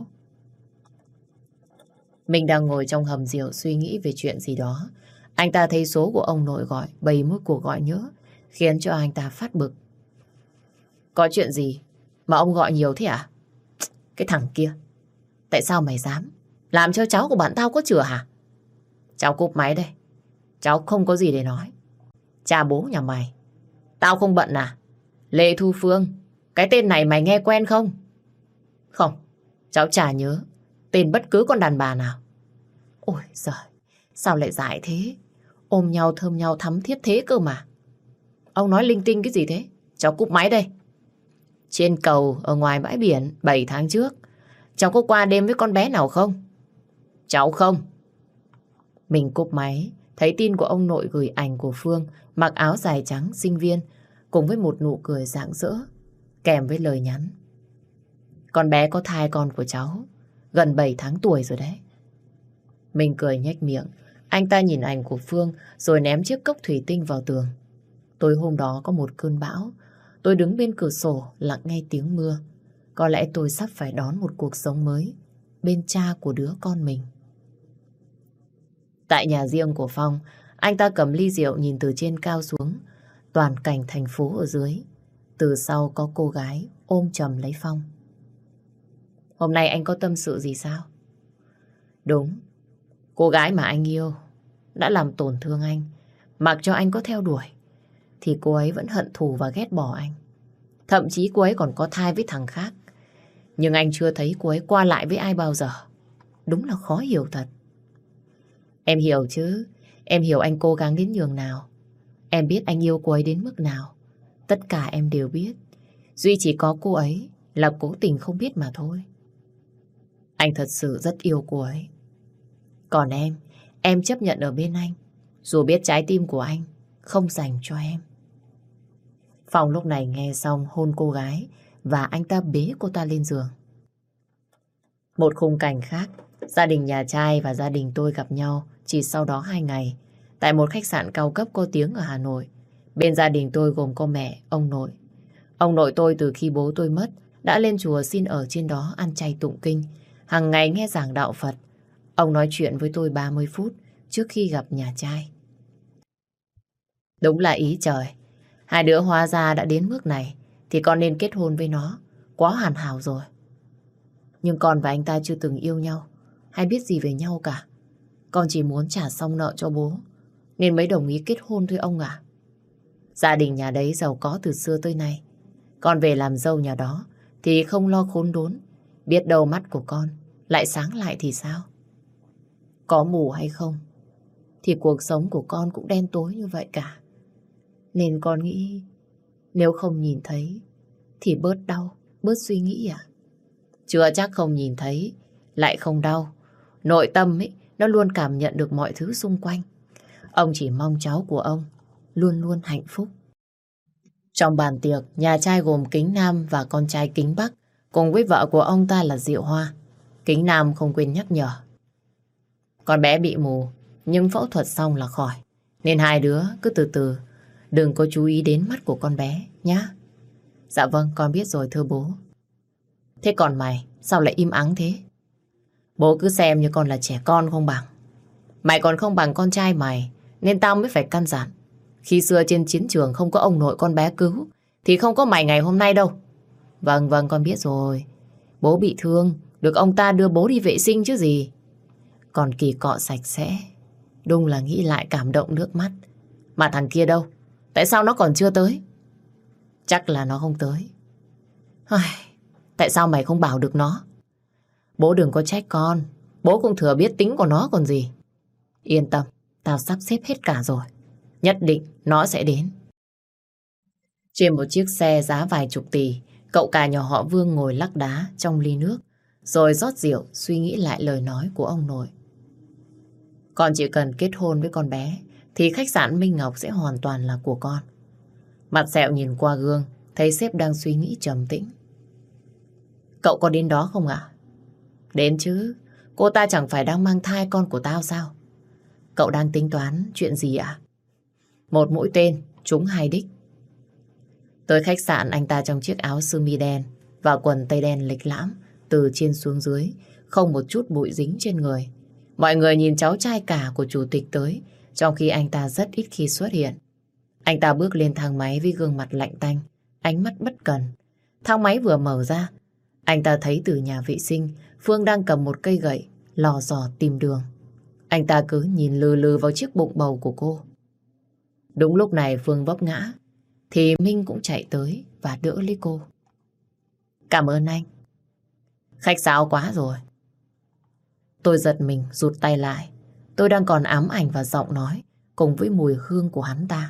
Mình đang ngồi trong hầm rượu suy nghĩ về chuyện gì đó. Anh ta thấy số của ông nội gọi, bày mỗi cuộc gọi nhớ, khiến cho anh ta phát bực. Có chuyện gì mà ông gọi nhiều thế à? Cái thằng kia, tại sao mày dám làm cho cháu của bạn tao có chửa hả? Cháu cúp máy đây. Cháu không có gì để nói. Cha bố nhà mày, tao không bận à? Lê Thu Phương, cái tên này mày nghe quen không? Không, cháu chả nhớ tên bất cứ con đàn bà nào. Ôi giời, sao lại dại thế? Ôm nhau thơm nhau thắm thiết thế cơ mà. Ông nói linh tinh cái gì thế? Cháu cúp máy đây. Trên cầu ở ngoài bãi biển 7 tháng trước, cháu có qua đêm với con bé nào không? Cháu không. Mình cúp máy, thấy tin của ông nội gửi ảnh của Phương mặc áo dài trắng sinh viên cùng với một nụ cười rạng rỡ kèm với lời nhắn. Con bé có thai con của cháu, gần 7 tháng tuổi rồi đấy. Mình cười nhếch miệng. Anh ta nhìn ảnh của Phương rồi ném chiếc cốc thủy tinh vào tường. Tối hôm đó có một cơn bão. Tôi đứng bên cửa sổ lặng nghe tiếng mưa. Có lẽ tôi sắp phải đón một cuộc sống mới bên cha của đứa con mình. Tại nhà riêng của Phong, anh ta cầm ly rượu nhìn từ trên cao xuống toàn cảnh thành phố ở dưới. Từ sau có cô gái ôm chầm lấy Phong. Hôm nay anh có tâm sự gì sao? Đúng, cô gái mà anh yêu đã làm tổn thương anh. Mặc cho anh có theo đuổi thì cô ấy vẫn hận thù và ghét bỏ anh. Thậm chí cô ấy còn có thai với thằng khác. Nhưng anh chưa thấy cô ấy qua lại với ai bao giờ. Đúng là khó hiểu thật. Em hiểu chứ. Em hiểu anh cố gắng đến nhường nào. Em biết anh yêu cô ấy đến mức nào. Tất cả em đều biết. Duy chỉ có cô ấy là cố tình không biết mà thôi. Anh thật sự rất yêu cô ấy. Còn em chấp nhận ở bên anh. Dù biết trái tim của anh không dành cho em. Phong lúc này nghe xong hôn cô gái và anh ta bế cô ta lên giường. Một khung cảnh khác, gia đình nhà trai và gia đình tôi gặp nhau chỉ sau đó 2 ngày tại một khách sạn cao cấp có tiếng ở Hà Nội. Bên gia đình tôi gồm có mẹ, ông nội. Ông nội tôi từ khi bố tôi mất đã lên chùa xin ở trên đó ăn chay tụng kinh, hàng ngày nghe giảng đạo Phật. Ông nói chuyện với tôi 30 phút trước khi gặp nhà trai. Đúng là ý trời. Hai đứa hóa ra đã đến mức này thì con nên kết hôn với nó. Quá hoàn hảo rồi. Nhưng con và anh ta chưa từng yêu nhau hay biết gì về nhau cả. Con chỉ muốn trả xong nợ cho bố nên mới đồng ý kết hôn thôi ông ạ. Gia đình nhà đấy giàu có từ xưa tới nay. Con về làm dâu nhà đó thì không lo khốn đốn. Biết đâu mắt của con lại sáng lại thì sao? Có mù hay không thì cuộc sống của con cũng đen tối như vậy cả. Nên con nghĩ nếu không nhìn thấy thì bớt đau, bớt suy nghĩ à? Chưa chắc không nhìn thấy lại không đau. Nội tâm ấy nó luôn cảm nhận được mọi thứ xung quanh. Ông chỉ mong cháu của ông luôn luôn hạnh phúc. Trong bàn tiệc, nhà trai gồm Kính Nam và con trai Kính Bắc cùng với vợ của ông ta là Diệu Hoa. Kính Nam không quên nhắc nhở. Con bé bị mù nhưng phẫu thuật xong là khỏi. Nên hai đứa cứ từ từ, đừng có chú ý đến mắt của con bé nhá. Dạ vâng, con biết rồi thưa bố. Thế còn mày, sao lại im ắng thế? Bố cứ xem như con là trẻ con không bằng. Mày còn không bằng con trai mày, nên tao mới phải căn dặn. Khi xưa trên chiến trường không có ông nội con bé cứu, thì không có mày ngày hôm nay đâu. Vâng, vâng, con biết rồi. Bố bị thương, được ông ta đưa bố đi vệ sinh chứ gì. Còn Kỳ cọ sạch sẽ, đúng là nghĩ lại cảm động nước mắt. Mà thằng kia đâu? Tại sao nó còn chưa tới? Chắc là nó không tới. Ai, tại sao mày không bảo được nó? Bố đừng có trách con. Bố cũng thừa biết tính của nó còn gì. Yên tâm, tao sắp xếp hết cả rồi. Nhất định nó sẽ đến. Trên một chiếc xe giá vài chục tỷ, cậu cả nhỏ họ Vương ngồi lắc đá trong ly nước, rồi rót rượu suy nghĩ lại lời nói của ông nội. Con chỉ cần kết hôn với con bé, thì khách sạn Minh Ngọc sẽ hoàn toàn là của con. Mặt sẹo nhìn qua gương, thấy sếp đang suy nghĩ trầm tĩnh. Cậu có đến đó không ạ? Đến chứ, cô ta chẳng phải đang mang thai con của tao sao? Cậu đang tính toán chuyện gì ạ? Một mũi tên, trúng hai đích. Tới khách sạn, anh ta trong chiếc áo sơ mi đen và quần tây đen lịch lãm, từ trên xuống dưới, không một chút bụi dính trên người. Mọi người nhìn cháu trai cả của chủ tịch tới, trong khi anh ta rất ít khi xuất hiện. Anh ta bước lên thang máy với gương mặt lạnh tanh, ánh mắt bất cần. Thang máy vừa mở ra, anh ta thấy từ nhà vệ sinh, Phương đang cầm một cây gậy, lò dò tìm đường. Anh ta cứ nhìn lừ lừ vào chiếc bụng bầu của cô. Đúng lúc này Phương vấp ngã, thì Minh cũng chạy tới và đỡ lấy cô. Cảm ơn anh. Khách sáo quá rồi. Tôi giật mình rụt tay lại. Tôi đang còn ám ảnh vào giọng nói cùng với mùi hương của hắn ta.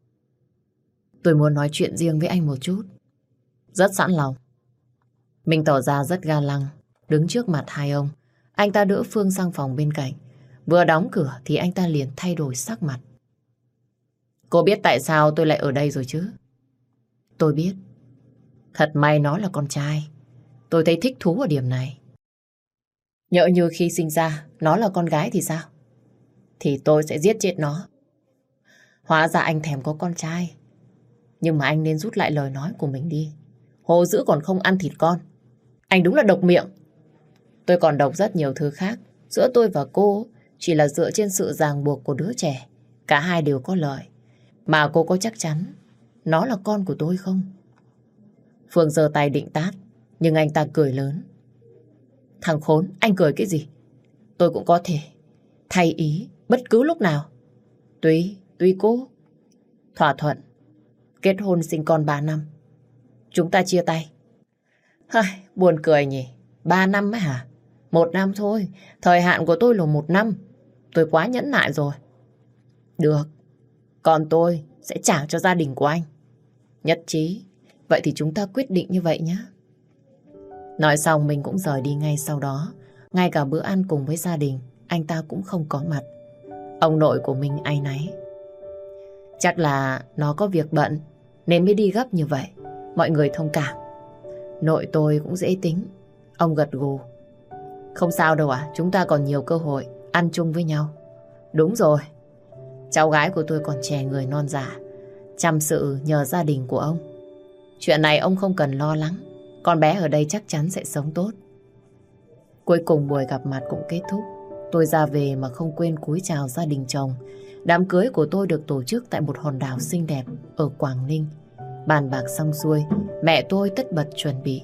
Tôi muốn nói chuyện riêng với anh một chút. Rất sẵn lòng. Mình tỏ ra rất ga lăng, đứng trước mặt hai ông. Anh ta đỡ Phương sang phòng bên cạnh. Vừa đóng cửa thì anh ta liền thay đổi sắc mặt. Cô biết tại sao tôi lại ở đây rồi chứ? Tôi biết. Thật may nó là con trai. Tôi thấy thích thú ở điểm này. Nhỡ như khi sinh ra nó là con gái thì sao? Thì tôi sẽ giết chết nó. Hóa ra anh thèm có con trai. Nhưng mà anh nên rút lại lời nói của mình đi. Hồ dữ còn không ăn thịt con. Anh đúng là độc miệng. Tôi còn độc rất nhiều thứ khác. Giữa tôi và cô chỉ là dựa trên sự ràng buộc của đứa trẻ. Cả hai đều có lợi. Mà cô có chắc chắn nó là con của tôi không? Phương giơ tay định tát, nhưng anh ta cười lớn. Thằng khốn, anh cười cái gì? Tôi cũng có thể thay ý bất cứ lúc nào. Tùy cô. Thỏa thuận. Kết hôn sinh con 3 năm. Chúng ta chia tay. Buồn cười nhỉ. 3 năm ấy hả? 1 năm thôi. Thời hạn của tôi là 1 năm. Tôi quá nhẫn nại rồi. Được. Còn tôi sẽ trả cho gia đình của anh. Nhất trí. Vậy thì chúng ta quyết định như vậy nhé. Nói xong mình cũng rời đi ngay sau đó. Ngay cả bữa ăn cùng với gia đình anh ta cũng không có mặt. Ông nội của mình áy náy. Chắc là nó có việc bận nên mới đi gấp như vậy. Mọi người thông cảm. Nội tôi cũng dễ tính. Ông gật gù. Không sao đâu ạ. Chúng ta còn nhiều cơ hội ăn chung với nhau. Đúng rồi. Cháu gái của tôi còn trẻ người non dạ, chăm sự nhờ gia đình của ông. Chuyện này ông không cần lo lắng. Con bé ở đây chắc chắn sẽ sống tốt. Cuối cùng buổi gặp mặt cũng kết thúc. Tôi ra về mà không quên cúi chào gia đình chồng. Đám cưới của tôi được tổ chức tại một hòn đảo xinh đẹp ở Quảng Ninh. Bàn bạc xong xuôi, mẹ tôi tất bật chuẩn bị.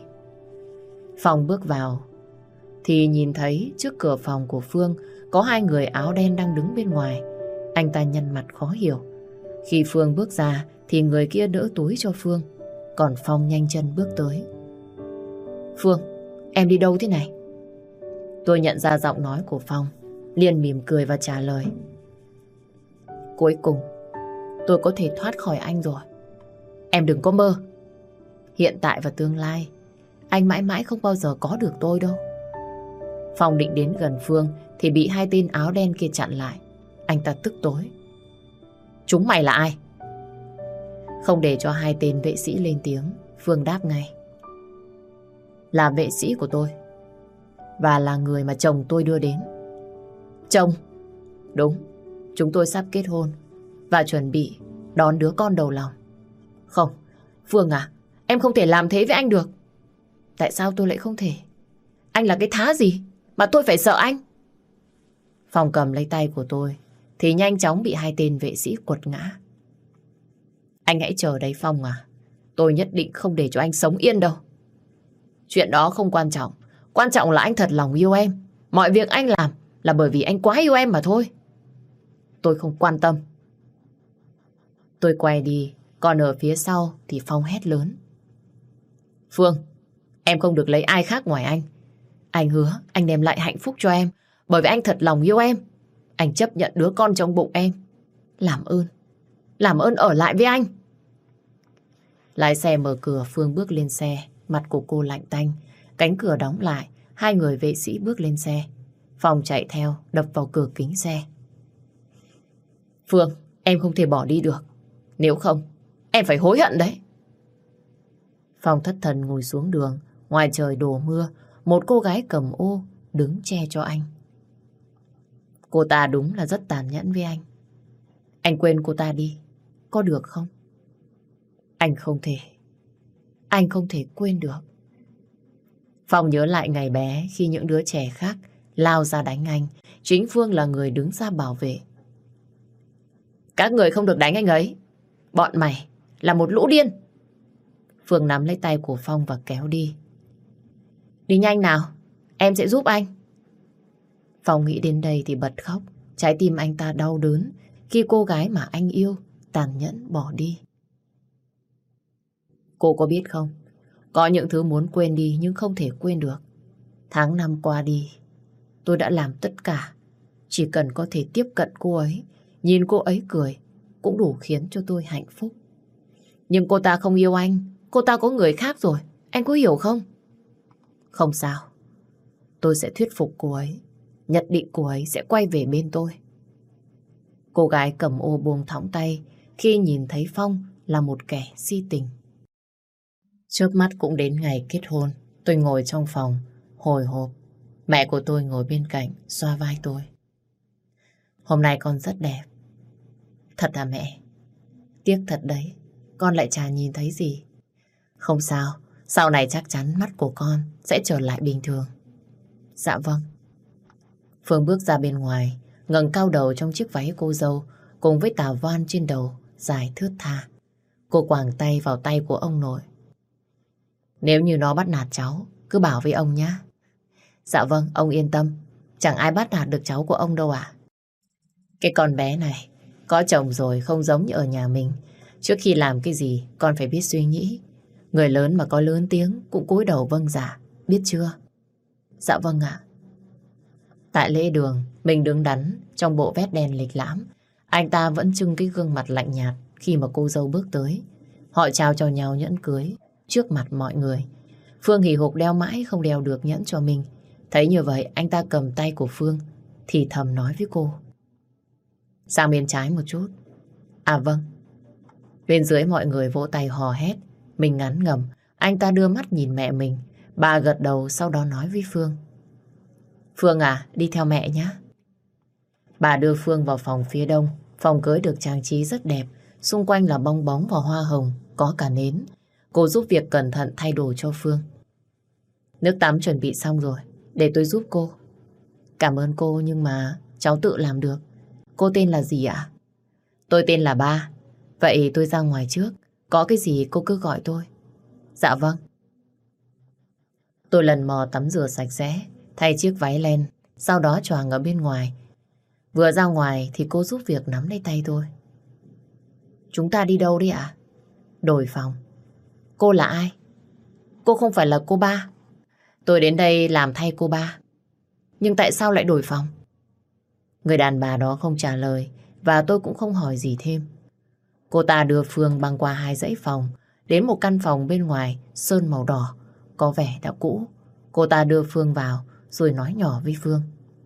Phong bước vào thì nhìn thấy trước cửa phòng của Phương có 2 người áo đen đang đứng bên ngoài. Anh ta nhăn mặt khó hiểu. Khi Phương bước ra thì người kia đỡ túi cho Phương. Còn Phong nhanh chân bước tới. Phương, em đi đâu thế này? Tôi nhận ra giọng nói của Phong, liền mỉm cười và trả lời. Cuối cùng, tôi có thể thoát khỏi anh rồi. Em đừng có mơ. Hiện tại và tương lai, anh mãi mãi không bao giờ có được tôi đâu. Phong định đến gần Phương thì bị 2 tên áo đen kia chặn lại. Anh ta tức tối. Chúng mày là ai? Không để cho 2 tên vệ sĩ lên tiếng, Phương đáp ngay. Là vệ sĩ của tôi. Và là người mà chồng tôi đưa đến. Chồng? Đúng, chúng tôi sắp kết hôn và chuẩn bị đón đứa con đầu lòng. Không, Phương à, em không thể làm thế với anh được. Tại sao tôi lại không thể? Anh là cái thá gì mà tôi phải sợ anh? Phong cầm lấy tay của tôi thì nhanh chóng bị 2 tên vệ sĩ quật ngã. Anh hãy chờ đấy Phong à. Tôi nhất định không để cho anh sống yên đâu. Chuyện đó không quan trọng. Quan trọng là anh thật lòng yêu em. Mọi việc anh làm là bởi vì anh quá yêu em mà thôi. Tôi không quan tâm. Tôi quay đi. Còn ở phía sau thì Phong hét lớn. Phương, em không được lấy ai khác ngoài anh. Anh hứa anh đem lại hạnh phúc cho em, bởi vì anh thật lòng yêu em. Anh chấp nhận đứa con trong bụng em. Làm ơn ở lại với anh. Lái xe mở cửa, Phương bước lên xe. Mặt của cô lạnh tanh. Cánh cửa đóng lại, hai người vệ sĩ bước lên xe. Phong chạy theo, đập vào cửa kính xe. Phương, em không thể bỏ đi được. Nếu không, em phải hối hận đấy. Phong thất thần ngồi xuống đường. Ngoài trời đổ mưa, một cô gái cầm ô đứng che cho anh. Cô ta đúng là rất tàn nhẫn với anh. Anh quên cô ta đi, có được không? Anh không thể quên được. Phong nhớ lại ngày bé khi những đứa trẻ khác lao ra đánh anh. Chính Phương là người đứng ra bảo vệ. Các người không được đánh anh ấy. Bọn mày là một lũ điên. Phương nắm lấy tay của Phong và kéo đi. Đi nhanh nào, em sẽ giúp anh. Phong nghĩ đến đây thì bật khóc. Trái tim anh ta đau đớn khi cô gái mà anh yêu tàn nhẫn bỏ đi. Cô có biết không, có những thứ muốn quên đi nhưng không thể quên được. Tháng năm qua đi, tôi đã làm tất cả. Chỉ cần có thể tiếp cận cô ấy, nhìn cô ấy cười, cũng đủ khiến cho tôi hạnh phúc. Nhưng cô ta không yêu anh, cô ta có người khác rồi, anh có hiểu không? Không sao, tôi sẽ thuyết phục cô ấy, nhất định cô ấy sẽ quay về bên tôi. Cô gái cầm ô buông thõng tay khi nhìn thấy Phong là một kẻ si tình. Chớp mắt cũng đến ngày kết hôn. Tôi ngồi trong phòng, hồi hộp. Mẹ của tôi ngồi bên cạnh, xoa vai tôi. Hôm nay con rất đẹp. Thật à mẹ? Tiếc thật đấy, con lại chả nhìn thấy gì. Không sao, sau này chắc chắn mắt của con sẽ trở lại bình thường. Dạ vâng. Phương bước ra bên ngoài, ngẩng cao đầu trong chiếc váy cô dâu, cùng với tà voan trên đầu, dài thướt tha. Cô quàng tay vào tay của ông nội. Nếu như nó bắt nạt cháu, cứ bảo với ông nhé. Dạ vâng, ông yên tâm. Chẳng ai bắt nạt được cháu của ông đâu ạ. Cái con bé này, có chồng rồi không giống như ở nhà mình. Trước khi làm cái gì, con phải biết suy nghĩ. Người lớn mà có lớn tiếng cũng cúi đầu vâng dạ, biết chưa? Dạ vâng ạ. Tại lễ đường, mình đứng đắn trong bộ vest đen lịch lãm. Anh ta vẫn trưng cái gương mặt lạnh nhạt khi mà cô dâu bước tới. Họ trao cho nhau nhẫn cưới trước mặt mọi người. Phương hì hục đeo mãi không đeo được nhẫn cho mình. Thấy như vậy, anh ta cầm tay của Phương, thì thầm nói với cô. Sang bên trái một chút. À vâng. Bên dưới mọi người vỗ tay hò hét. Mình ngắn ngầm, anh ta đưa mắt nhìn mẹ mình. Bà gật đầu sau đó nói với Phương. Phương à, đi theo mẹ nhé. Bà đưa Phương vào phòng phía đông. Phòng cưới được trang trí rất đẹp. Xung quanh là bong bóng và hoa hồng, có cả nến. Cô giúp việc cẩn thận thay đồ cho Phương. Nước tắm chuẩn bị xong rồi, để tôi giúp cô. Cảm ơn cô nhưng mà cháu tự làm được. Cô tên là gì ạ? Tôi tên là Ba. Vậy tôi ra ngoài trước. Có cái gì cô cứ gọi tôi. Dạ vâng. Tôi lần mò tắm rửa sạch sẽ, thay chiếc váy len, sau đó choàng ở bên ngoài. Vừa ra ngoài thì cô giúp việc nắm lấy tay tôi. Chúng ta đi đâu đi ạ? Đổi phòng. Cô là ai? Cô không phải là cô Ba. Tôi đến đây làm thay cô Ba. Nhưng tại sao lại đổi phòng? Người đàn bà đó không trả lời và tôi cũng không hỏi gì thêm. Cô ta đưa Phương băng qua 2 dãy phòng đến một căn phòng bên ngoài sơn màu đỏ, có vẻ đã cũ. Cô ta đưa Phương vào rồi nói nhỏ với Phương.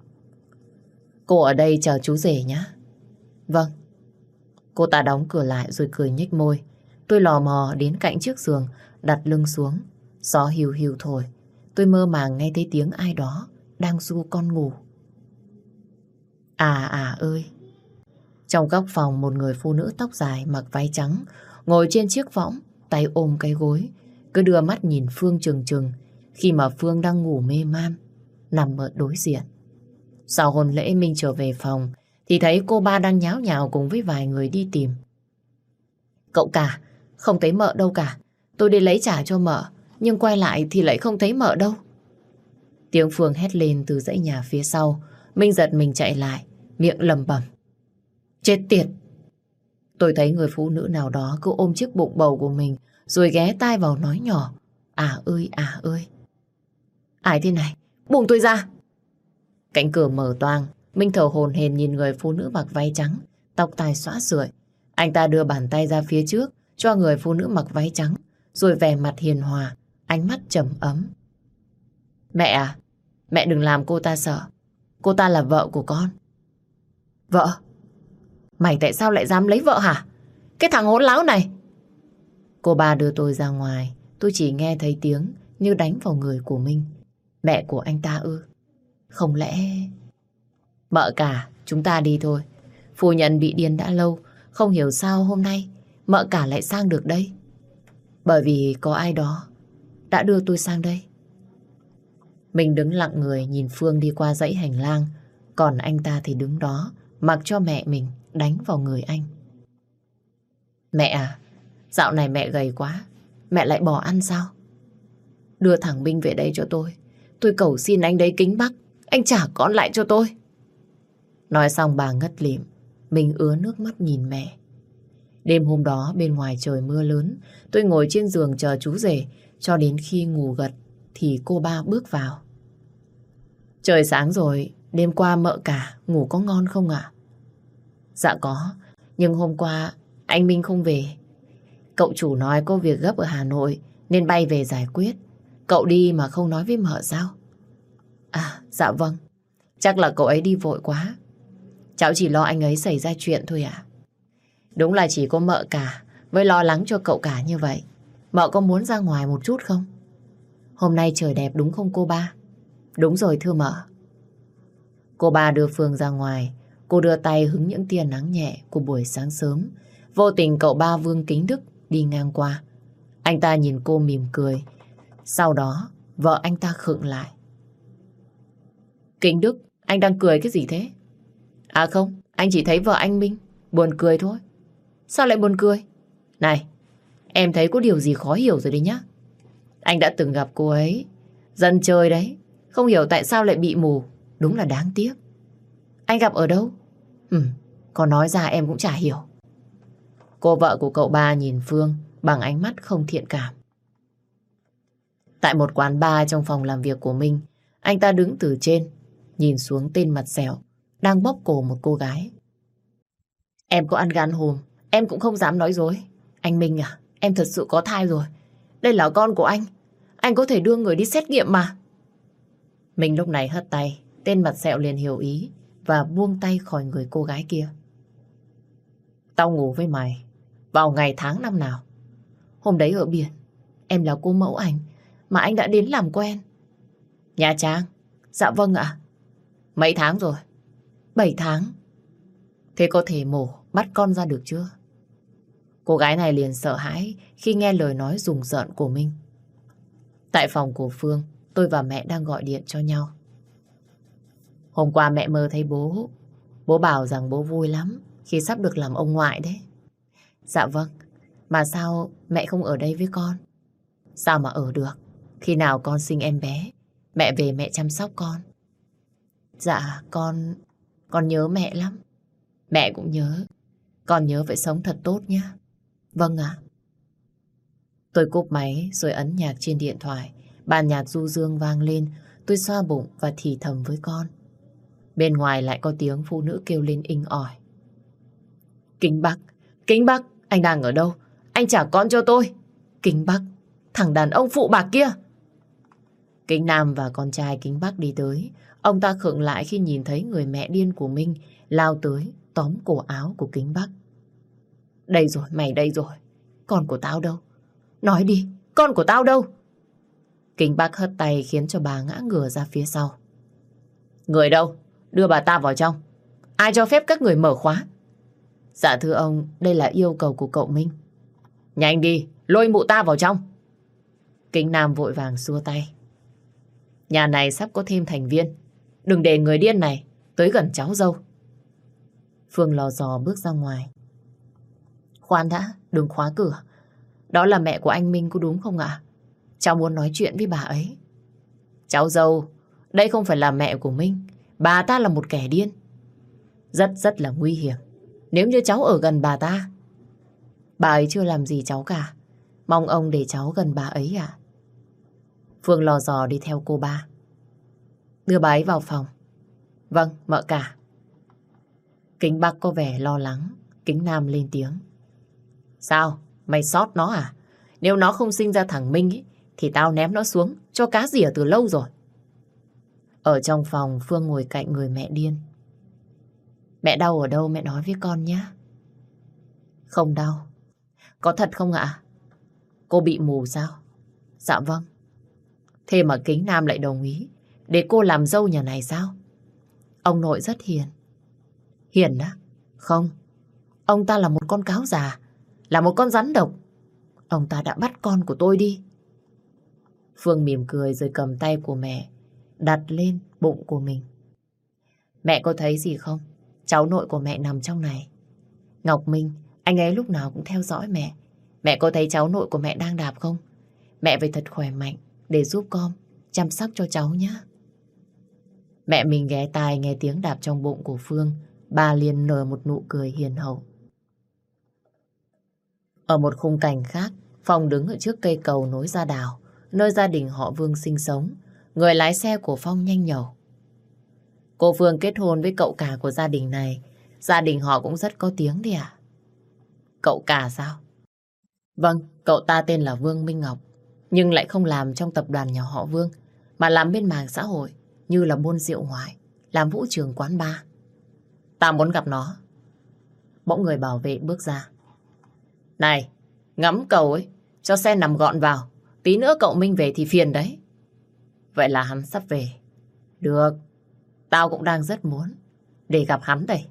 Cô ở đây chờ chú rể nhé. Vâng. Cô ta đóng cửa lại rồi cười nhếch môi. Tôi lò mò đến cạnh chiếc giường, đặt lưng xuống. Gió hiu hiu thổi. Tôi mơ màng nghe thấy tiếng ai đó đang ru con ngủ. À ơi. Trong góc phòng một người phụ nữ tóc dài mặc váy trắng ngồi trên chiếc võng, tay ôm cái gối, cứ đưa mắt nhìn Phương trừng trừng khi mà Phương đang ngủ mê man nằm ở đối diện. Sau hôn lễ mình trở về phòng thì thấy cô Ba đang nháo nhào cùng với vài người đi tìm. Cậu cả, không thấy mợ đâu cả. Tôi đi lấy trả cho mợ, nhưng quay lại thì lại không thấy mợ đâu. Tiếng Phương hét lên từ dãy nhà phía sau. Minh giật mình chạy lại, miệng lẩm bẩm. Chết tiệt! Tôi thấy người phụ nữ nào đó cứ ôm chiếc bụng bầu của mình rồi ghé tai vào nói nhỏ. À ơi! Ai thế này? buông tôi ra. Cánh cửa mở toang, Minh thở hổn hển nhìn người phụ nữ mặc váy trắng, tóc tai xõa sưởi. Anh ta đưa bàn tay ra phía trước cho người phụ nữ mặc váy trắng, rồi vẻ mặt hiền hòa, ánh mắt trầm ấm. Mẹ à, mẹ đừng làm cô ta sợ. Cô ta là vợ của con. Vợ? Mày tại sao lại dám lấy vợ hả? Cái thằng hỗn láo này! Cô ba đưa tôi ra ngoài, tôi chỉ nghe thấy tiếng như đánh vào người của Minh. Mẹ của anh ta ư? Không lẽ... Mợ cả, chúng ta đi thôi. Phu nhân bị điên đã lâu, không hiểu sao hôm nay mợ cả lại sang được đây. Bởi vì có ai đó đã đưa tôi sang đây. Mình đứng lặng người nhìn Phương đi qua dãy hành lang, còn anh ta thì đứng đó mặc cho mẹ mình đánh vào người anh. Mẹ à, dạo này mẹ gầy quá, mẹ lại bỏ ăn sao? Đưa thằng Minh về đây cho tôi cầu xin anh đấy Kính Bắc, anh trả con lại cho tôi. Nói xong bà ngất lịm, mình ứa nước mắt nhìn mẹ. Đêm hôm đó bên ngoài trời mưa lớn, tôi ngồi trên giường chờ chú rể, cho đến khi ngủ gật thì cô ba bước vào. Trời sáng rồi, đêm qua mợ cả ngủ có ngon không ạ? Dạ có, nhưng hôm qua anh Minh không về. Cậu chủ nói có việc gấp ở Hà Nội nên bay về giải quyết. Cậu đi mà không nói với mợ sao? À, dạ vâng. Chắc là cậu ấy đi vội quá. Cháu chỉ lo anh ấy xảy ra chuyện thôi ạ. Đúng là chỉ có mợ cả mới lo lắng cho cậu cả như vậy. Mợ có muốn ra ngoài một chút không? Hôm nay trời đẹp đúng không cô ba? Đúng rồi thưa mợ. Cô ba đưa Phương ra ngoài. Cô đưa tay hứng những tia nắng nhẹ của buổi sáng sớm. Vô tình cậu ba Vương Kính Đức đi ngang qua. Anh ta nhìn cô mỉm cười. Sau đó vợ anh ta khựng lại. Kính Đức, anh đang cười cái gì thế? À không, anh chỉ thấy vợ anh Minh buồn cười thôi. Sao lại buồn cười? Này, em thấy có điều gì khó hiểu rồi đấy nhá. Anh đã từng gặp cô ấy, dân chơi đấy, không hiểu tại sao lại bị mù. Đúng là đáng tiếc. Anh gặp ở đâu? Có nói ra em cũng chả hiểu. Cô vợ của cậu ba nhìn Phương bằng ánh mắt không thiện cảm. Tại một quán bar trong phòng làm việc của Minh, anh ta đứng từ trên, nhìn xuống tên mặt dẻo, đang bóp cổ một cô gái. Em có ăn gan hùm, em cũng không dám nói dối. Anh Minh à, em thật sự có thai rồi. Đây là con của anh có thể đưa người đi xét nghiệm mà. Minh lúc này hất tay, tên mặt sẹo liền hiểu ý và buông tay khỏi người cô gái kia. Tao ngủ với mày vào ngày tháng năm nào? Hôm đấy ở biển, em là cô mẫu ảnh mà anh đã đến làm quen. Nha Trang? Dạ vâng ạ. Mấy tháng rồi? 7 tháng. Thế có thể mổ bắt con ra được chưa? Cô gái này liền sợ hãi khi nghe lời nói rùng rợn của Minh. Tại phòng của Phương, tôi và mẹ đang gọi điện cho nhau. Hôm qua mẹ mơ thấy bố. Bố bảo rằng bố vui lắm khi sắp được làm ông ngoại đấy. Dạ vâng. Mà sao mẹ không ở đây với con? Sao mà ở được? Khi nào con sinh em bé, mẹ về mẹ chăm sóc con. Dạ con nhớ mẹ lắm. Mẹ cũng nhớ. Con nhớ phải sống thật tốt nhé. Vâng ạ. Tôi cúp máy rồi ấn nhạc trên điện thoại. Bản nhạc du dương vang lên. Tôi xoa bụng và thì thầm với con. Bên ngoài lại có tiếng phụ nữ kêu lên inh ỏi. Kính Bắc, anh đang ở đâu? Anh trả con cho tôi. Kính Bắc, thằng đàn ông phụ bạc kia. Kính Nam và con trai Kính Bắc đi tới. Ông ta khựng lại khi nhìn thấy người mẹ điên của Minh lao tới tóm cổ áo của Kính Bắc. Đây rồi, mày đây rồi. Con của tao đâu? Nói đi, con của tao đâu? Kính Bắc hất tay khiến cho bà ngã ngửa ra phía sau. Người đâu? Đưa bà ta vào trong. Ai cho phép các người mở khóa? Dạ thưa ông, đây là yêu cầu của cậu Minh. Nhanh đi, lôi mụ ta vào trong. Kính Nam vội vàng xua tay. Nhà này sắp có thêm thành viên. Đừng để người điên này tới gần cháu dâu. Phương lò dò bước ra ngoài. Khoan đã, đừng khóa cửa. Đó là mẹ của anh Minh có đúng không ạ? Cháu muốn nói chuyện với bà ấy. Cháu dâu, đây không phải là mẹ của Minh. Bà ta là một kẻ điên. Rất là nguy hiểm nếu như cháu ở gần bà ta. Bà ấy chưa làm gì cháu cả. Mong ông để cháu gần bà ấy ạ. Phương lò dò đi theo cô ba. đưa bà ấy vào phòng. Vâng, mợ cả. Kính Bắc có vẻ lo lắng. Kính Nam lên tiếng. Sao? Mày sót nó à? Nếu nó không sinh ra thằng Minh ý, thì tao ném nó xuống cho cá rỉa từ lâu rồi. Ở trong phòng, Phương ngồi cạnh người mẹ điên. Mẹ đau ở đâu mẹ nói với con nhé. Không đau. Có thật không ạ? Cô bị mù sao? Dạ vâng. Thế mà Kính Nam lại đồng ý để cô làm dâu nhà này sao? Ông nội rất hiền. Hiền á? Không. Ông ta là một con cáo già, là một con rắn độc. Ông ta đã bắt con của tôi đi. Phương mỉm cười rồi cầm tay của mẹ đặt lên bụng của mình. Mẹ có thấy gì không? Cháu nội của mẹ nằm trong này. Ngọc Minh, anh ấy lúc nào cũng theo dõi mẹ. Mẹ có thấy cháu nội của mẹ đang đạp không? Mẹ phải thật khỏe mạnh để giúp con chăm sóc cho cháu nhé. Mẹ mình ghé tai nghe tiếng đạp trong bụng của Phương. Bà liền nở một nụ cười hiền hậu. Ở một khung cảnh khác, Phong đứng ở trước cây cầu nối ra đảo, nơi gia đình họ Vương sinh sống. Người lái xe của Phong nhanh nhẩu. Cô Phương kết hôn với cậu cả của gia đình này. Gia đình họ cũng rất có tiếng đi à? Cậu cả sao? Vâng, cậu ta tên là Vương Minh Ngọc, nhưng lại không làm trong tập đoàn nhà họ Vương, mà làm bên mảng xã hội, như là buôn rượu ngoại, làm vũ trường quán bar. Ta muốn gặp nó. Bỗng người bảo vệ bước ra. Này, ngắm cầu ấy, cho xe nằm gọn vào. Tí nữa cậu Minh về thì phiền đấy. Vậy là hắn sắp về. Được, tao cũng đang rất muốn để gặp hắn đây.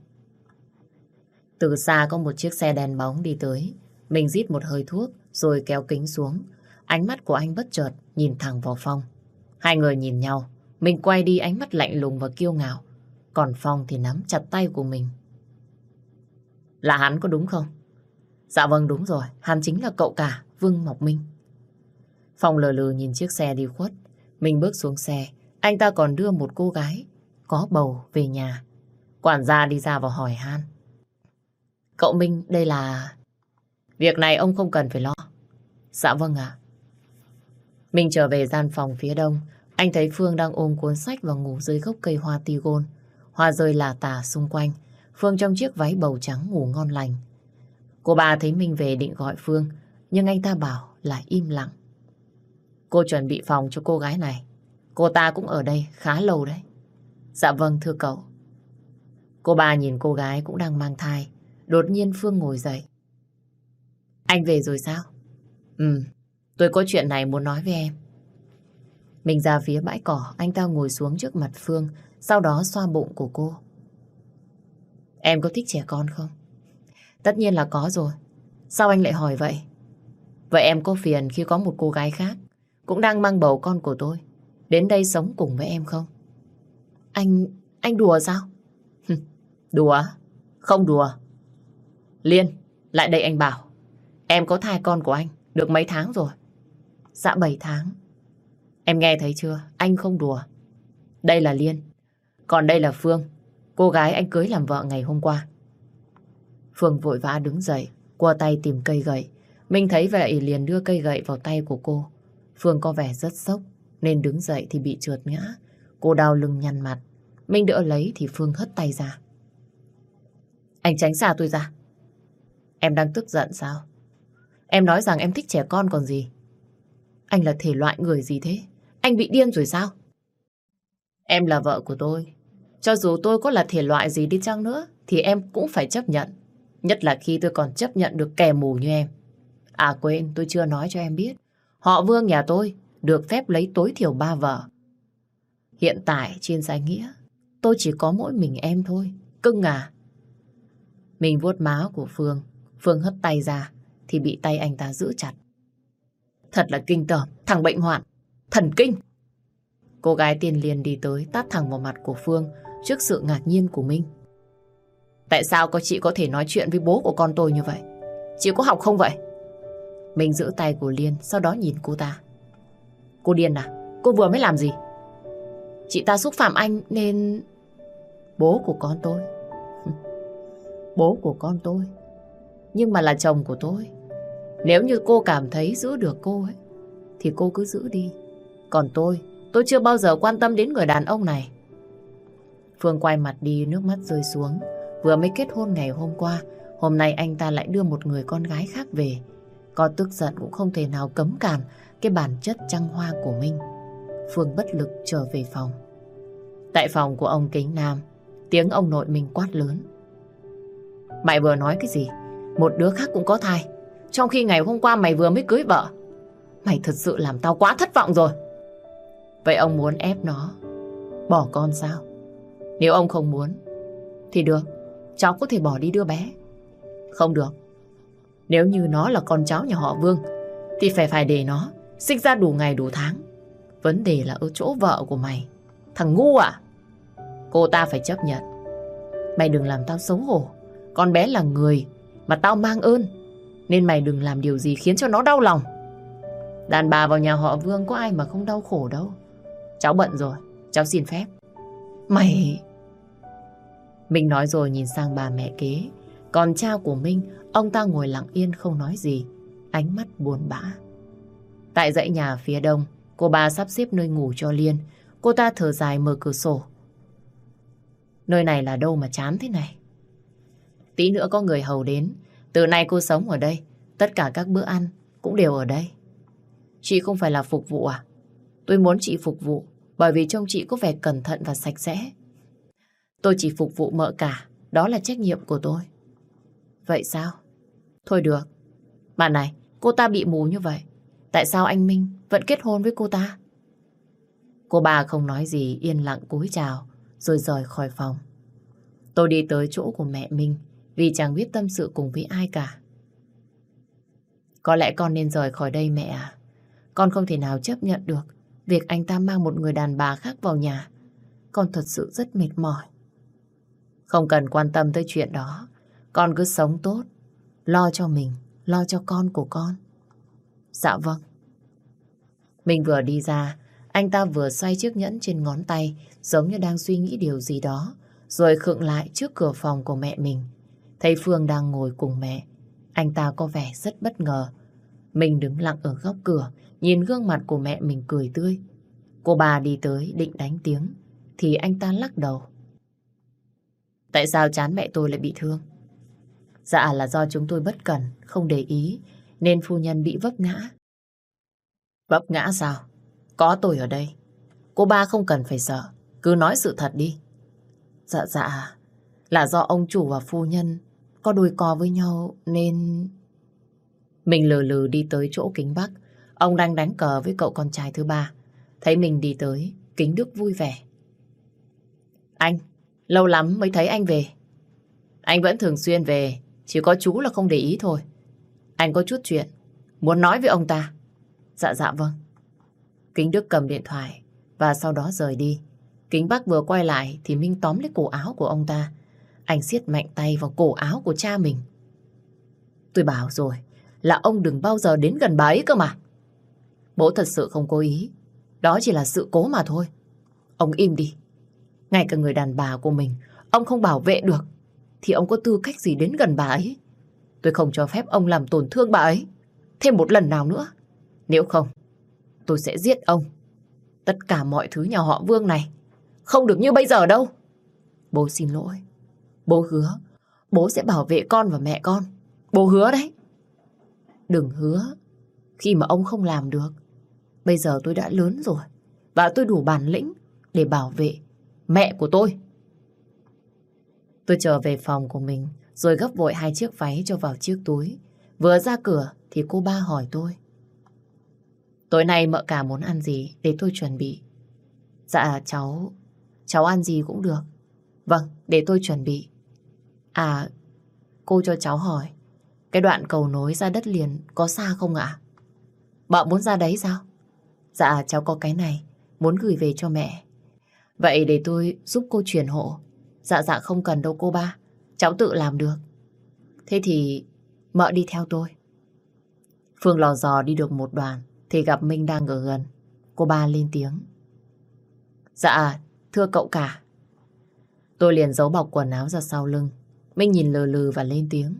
Từ xa có một chiếc xe đèn bóng đi tới. Mình rít một hơi thuốc rồi kéo kính xuống. Ánh mắt của anh bất chợt nhìn thẳng vào Phong. Hai người nhìn nhau. Mình quay đi ánh mắt lạnh lùng và kiêu ngạo. Còn Phong thì nắm chặt tay của mình. Là hắn có đúng không? Dạ vâng đúng rồi. Hắn chính là cậu cả Vương Ngọc Minh. Phong lờ lừ nhìn chiếc xe đi khuất. Mình bước xuống xe. Anh ta còn đưa một cô gái có bầu về nhà. Quản gia đi ra và hỏi han. Cậu Minh đây là... Việc này ông không cần phải lo. Dạ vâng ạ. Mình trở về gian phòng phía đông. Anh thấy Phương đang ôm cuốn sách và ngủ dưới gốc cây hoa tigon. Hoa rơi lả tả xung quanh. Phương trong chiếc váy bầu trắng ngủ ngon lành. Cô bà thấy mình về định gọi Phương, nhưng anh ta bảo là im lặng. Cô chuẩn bị phòng cho cô gái này. Cô ta cũng ở đây khá lâu đấy. Dạ vâng thưa cậu. Cô bà nhìn cô gái cũng đang mang thai. Đột nhiên Phương ngồi dậy. Anh về rồi sao? Tôi có chuyện này muốn nói với em. Mình ra phía bãi cỏ, anh ta ngồi xuống trước mặt Phương, sau đó xoa bụng của cô. Em có thích trẻ con không? Tất nhiên là có rồi. Sao anh lại hỏi vậy? Vậy em có phiền khi có một cô gái khác cũng đang mang bầu con của tôi đến đây sống cùng với em không? Anh đùa sao? Đùa? Không đùa. Liên, lại đây anh bảo. Em có thai con của anh được mấy tháng rồi? Dạ 7 tháng. Em nghe thấy chưa? Anh không đùa. Đây là Liên. Còn đây là Phương, cô gái anh cưới làm vợ ngày hôm qua. Phương vội vã đứng dậy, qua tay tìm cây gậy. Mình thấy vậy liền đưa cây gậy vào tay của cô. Phương có vẻ rất sốc, nên đứng dậy thì bị trượt ngã. Cô đau lưng nhăn mặt. Mình đỡ lấy thì Phương hất tay ra. Anh tránh xa tôi ra. Em đang tức giận sao? Em nói rằng em thích trẻ con còn gì. Anh là thể loại người gì thế? Anh bị điên rồi sao? Em là vợ của tôi. Cho dù tôi có là thể loại gì đi chăng nữa thì em cũng phải chấp nhận. Nhất là khi tôi còn chấp nhận được kẻ mù như em. À quên, tôi chưa nói cho em biết. Họ Vương nhà tôi được phép lấy tối thiểu 3 vợ. Hiện tại trên danh nghĩa tôi chỉ có mỗi mình em thôi. Cưng à. Mình vuốt má của Phương. Phương hất tay ra thì bị tay anh ta giữ chặt. Thật là kinh tởm, thằng bệnh hoạn, thần kinh. Cô gái tiền liền đi tới tát thẳng vào mặt của Phương trước sự ngạc nhiên của Minh. Tại sao chị có thể nói chuyện với bố của con tôi như vậy? Chị có học không vậy? Mình giữ tay của Liên, sau đó nhìn cô ta. Cô điên à? Cô vừa mới làm gì? Chị ta xúc phạm anh nên... Bố của con tôi. Bố của con tôi. Nhưng mà là chồng của tôi. Nếu như cô cảm thấy giữ được cô ấy thì cô cứ giữ đi. Còn tôi Tôi chưa bao giờ quan tâm đến người đàn ông này. Phương quay mặt đi, nước mắt rơi xuống. Vừa mới kết hôn ngày hôm qua, hôm nay anh ta lại đưa một người con gái khác về. Có tức giận cũng không thể nào cấm cản cái bản chất trăng hoa của Minh. Phương bất lực trở về phòng. Tại phòng của ông Kính Nam, tiếng ông nội mình quát lớn. Mày vừa nói cái gì? Một đứa khác cũng có thai, trong khi ngày hôm qua mày vừa mới cưới vợ. Mày thật sự làm tao quá thất vọng rồi. Vậy ông muốn ép nó bỏ con sao? Nếu ông không muốn thì được, cháu có thể bỏ đi đứa bé. Không được. Nếu như nó là con cháu nhà họ Vương thì phải để nó sinh ra đủ ngày đủ tháng. Vấn đề là ở chỗ vợ của mày. Thằng ngu à? Cô ta phải chấp nhận. Mày đừng làm tao xấu hổ. Con bé là người mà tao mang ơn, nên mày đừng làm điều gì khiến cho nó đau lòng. Đàn bà vào nhà họ Vương có ai mà không đau khổ đâu. Cháu bận rồi, cháu xin phép. Mày... Minh nói rồi nhìn sang bà mẹ kế. Còn cha của Minh, ông ta ngồi lặng yên không nói gì, ánh mắt buồn bã. Tại dãy nhà phía đông, cô bà sắp xếp nơi ngủ cho Liên. Cô ta thở dài mở cửa sổ. Nơi này là đâu mà chán thế này. Tí nữa có người hầu đến. Từ nay cô sống ở đây, tất cả các bữa ăn cũng đều ở đây. Chị không phải là phục vụ à? Tôi muốn chị phục vụ bởi vì trông chị có vẻ cẩn thận và sạch sẽ. Tôi chỉ phục vụ mợ cả, đó là trách nhiệm của tôi. Vậy sao? Thôi được. Mà này, cô ta bị mù như vậy, tại sao anh Minh vẫn kết hôn với cô ta? Cô bà không nói gì, yên lặng cúi chào rồi rời khỏi phòng. Tôi đi tới chỗ của mẹ Minh vì chẳng biết tâm sự cùng với ai cả. Có lẽ con nên rời khỏi đây mẹ à. Con không thể nào chấp nhận được việc anh ta mang một người đàn bà khác vào nhà. Con thật sự rất mệt mỏi. Không cần quan tâm tới chuyện đó. Con cứ sống tốt, lo cho mình, lo cho con của con. Dạ vâng. Mình vừa đi ra, anh ta vừa xoay chiếc nhẫn trên ngón tay, giống như đang suy nghĩ điều gì đó, rồi khựng lại trước cửa phòng của mẹ mình. Thấy Phương đang ngồi cùng mẹ, anh ta có vẻ rất bất ngờ. Mình đứng lặng ở góc cửa, nhìn gương mặt của mẹ mình cười tươi. Cô bà đi tới định đánh tiếng, thì anh ta lắc đầu. Tại sao trán mẹ tôi lại bị thương? Dạ là do chúng tôi bất cẩn, không để ý, nên phu nhân bị vấp ngã. Vấp ngã sao? Có tôi ở đây. Cô ba không cần phải sợ, cứ nói sự thật đi. Dạ, là do ông chủ và phu nhân có đôi co với nhau nên... Mình lừ lừ đi tới chỗ Kính Bắc. Ông đang đánh cờ với cậu con trai thứ ba. Thấy mình đi tới, Kính Đức vui vẻ. Anh, lâu lắm mới thấy anh về. Anh vẫn thường xuyên về, chỉ có chú là không để ý thôi. Anh có chút chuyện muốn nói với ông ta. Dạ vâng. Kính Đức cầm điện thoại và sau đó rời đi. Kính Bắc vừa quay lại thì Minh tóm lấy cổ áo của ông ta. Anh siết mạnh tay vào cổ áo của cha mình. Tôi bảo rồi là ông đừng bao giờ đến gần bà ấy cơ mà. Bố thật sự không cố ý, đó chỉ là sự cố mà thôi. Ông im đi. Ngay cả người đàn bà của mình ông không bảo vệ được thì ông có tư cách gì đến gần bà ấy. Tôi không cho phép ông làm tổn thương bà ấy thêm một lần nào nữa. Nếu không, tôi sẽ giết ông. Tất cả mọi thứ nhà họ Vương này không được như bây giờ đâu. Bố xin lỗi. Bố hứa bố sẽ bảo vệ con và mẹ con. Bố hứa đấy. Đừng hứa khi mà ông không làm được. Bây giờ tôi đã lớn rồi và tôi đủ bản lĩnh để bảo vệ mẹ của tôi. Tôi trở về phòng của mình rồi gấp vội 2 chiếc váy cho vào chiếc túi. Vừa ra cửa thì cô ba hỏi tôi. Tối nay mợ cả muốn ăn gì để tôi chuẩn bị? Dạ cháu ăn gì cũng được. Vâng, để tôi chuẩn bị. À, cô cho cháu hỏi, cái đoạn cầu nối ra đất liền có xa không ạ? Mợ muốn ra đấy sao? Dạ cháu có cái này muốn gửi về cho mẹ. Vậy để tôi giúp cô chuyển hộ. Dạ không cần đâu cô ba, cháu tự làm được. Thế thì mợ đi theo tôi. Phương lò dò đi được một đoạn thì gặp Minh đang ở gần. Cô ba lên tiếng. Dạ, thưa cậu cả. Tôi liền giấu bọc quần áo ra sau lưng. Minh nhìn lừ lừ và lên tiếng.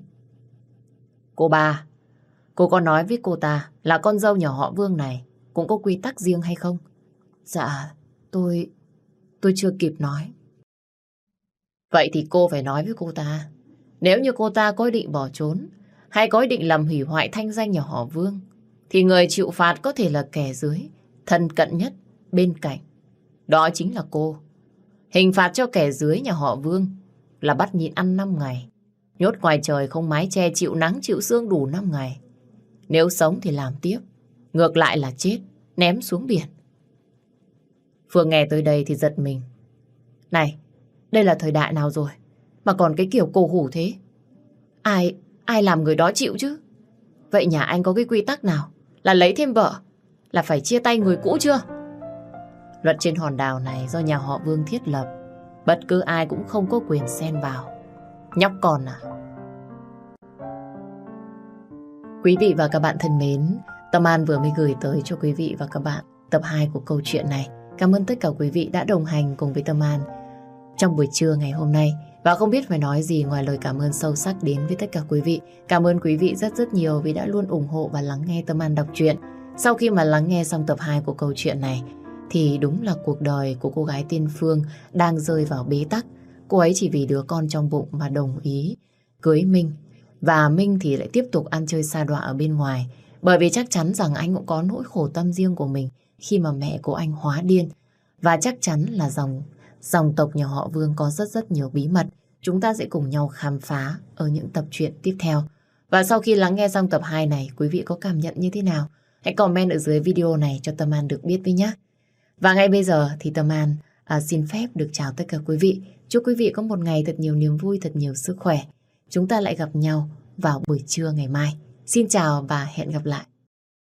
Cô ba, cô có nói với cô ta là con dâu nhà họ Vương này cũng có quy tắc riêng hay không? Dạ, tôi chưa kịp nói. Vậy thì cô phải nói với cô ta. Nếu như cô ta có ý định bỏ trốn, hay có ý định làm hủy hoại thanh danh nhà họ Vương, thì người chịu phạt có thể là kẻ dưới, thân cận nhất, bên cạnh. Đó chính là cô. Hình phạt cho kẻ dưới nhà họ Vương là bắt nhịn ăn 5 ngày. Nhốt ngoài trời không mái che, chịu nắng chịu sương đủ 5 ngày. Nếu sống thì làm tiếp, ngược lại là chết, ném xuống biển. Phương nghe tới đây thì giật mình. Này, đây là thời đại nào rồi mà còn cái kiểu cổ hủ thế? Ai làm người đó chịu chứ? Vậy nhà anh có cái quy tắc nào là lấy thêm vợ là phải chia tay người cũ chưa? Luật trên hòn đảo này do nhà họ Vương thiết lập, bất cứ ai cũng không có quyền xen vào. Nhóc con à? Quý vị và các bạn thân mến, Tâm An vừa mới gửi tới cho quý vị và các bạn tập 2 của câu chuyện này. Cảm ơn tất cả quý vị đã đồng hành cùng với Tâm An trong buổi trưa ngày hôm nay. Và không biết phải nói gì ngoài lời cảm ơn sâu sắc đến với tất cả quý vị. Cảm ơn quý vị rất rất nhiều vì đã luôn ủng hộ và lắng nghe Tâm An đọc truyện. Sau khi mà lắng nghe xong tập 2 của câu chuyện này, thì đúng là cuộc đời của cô gái tên Phương đang rơi vào bế tắc. Cô ấy chỉ vì đứa con trong bụng mà đồng ý cưới Minh. Và Minh thì lại tiếp tục ăn chơi sa đọa ở bên ngoài. Bởi vì chắc chắn rằng anh cũng có nỗi khổ tâm riêng của mình khi mà mẹ của anh hóa điên. Và chắc chắn là dòng tộc nhà họ Vương có rất rất nhiều bí mật. Chúng ta sẽ cùng nhau khám phá ở những tập truyện tiếp theo. Và sau khi lắng nghe xong tập 2 này, quý vị có cảm nhận như thế nào? Hãy comment ở dưới video này cho Tâm An được biết với nhé. Và ngay bây giờ thì Tâm An xin phép được chào tất cả quý vị. Chúc quý vị có một ngày thật nhiều niềm vui, thật nhiều sức khỏe. Chúng ta lại gặp nhau vào buổi trưa ngày mai. Xin chào và hẹn gặp lại.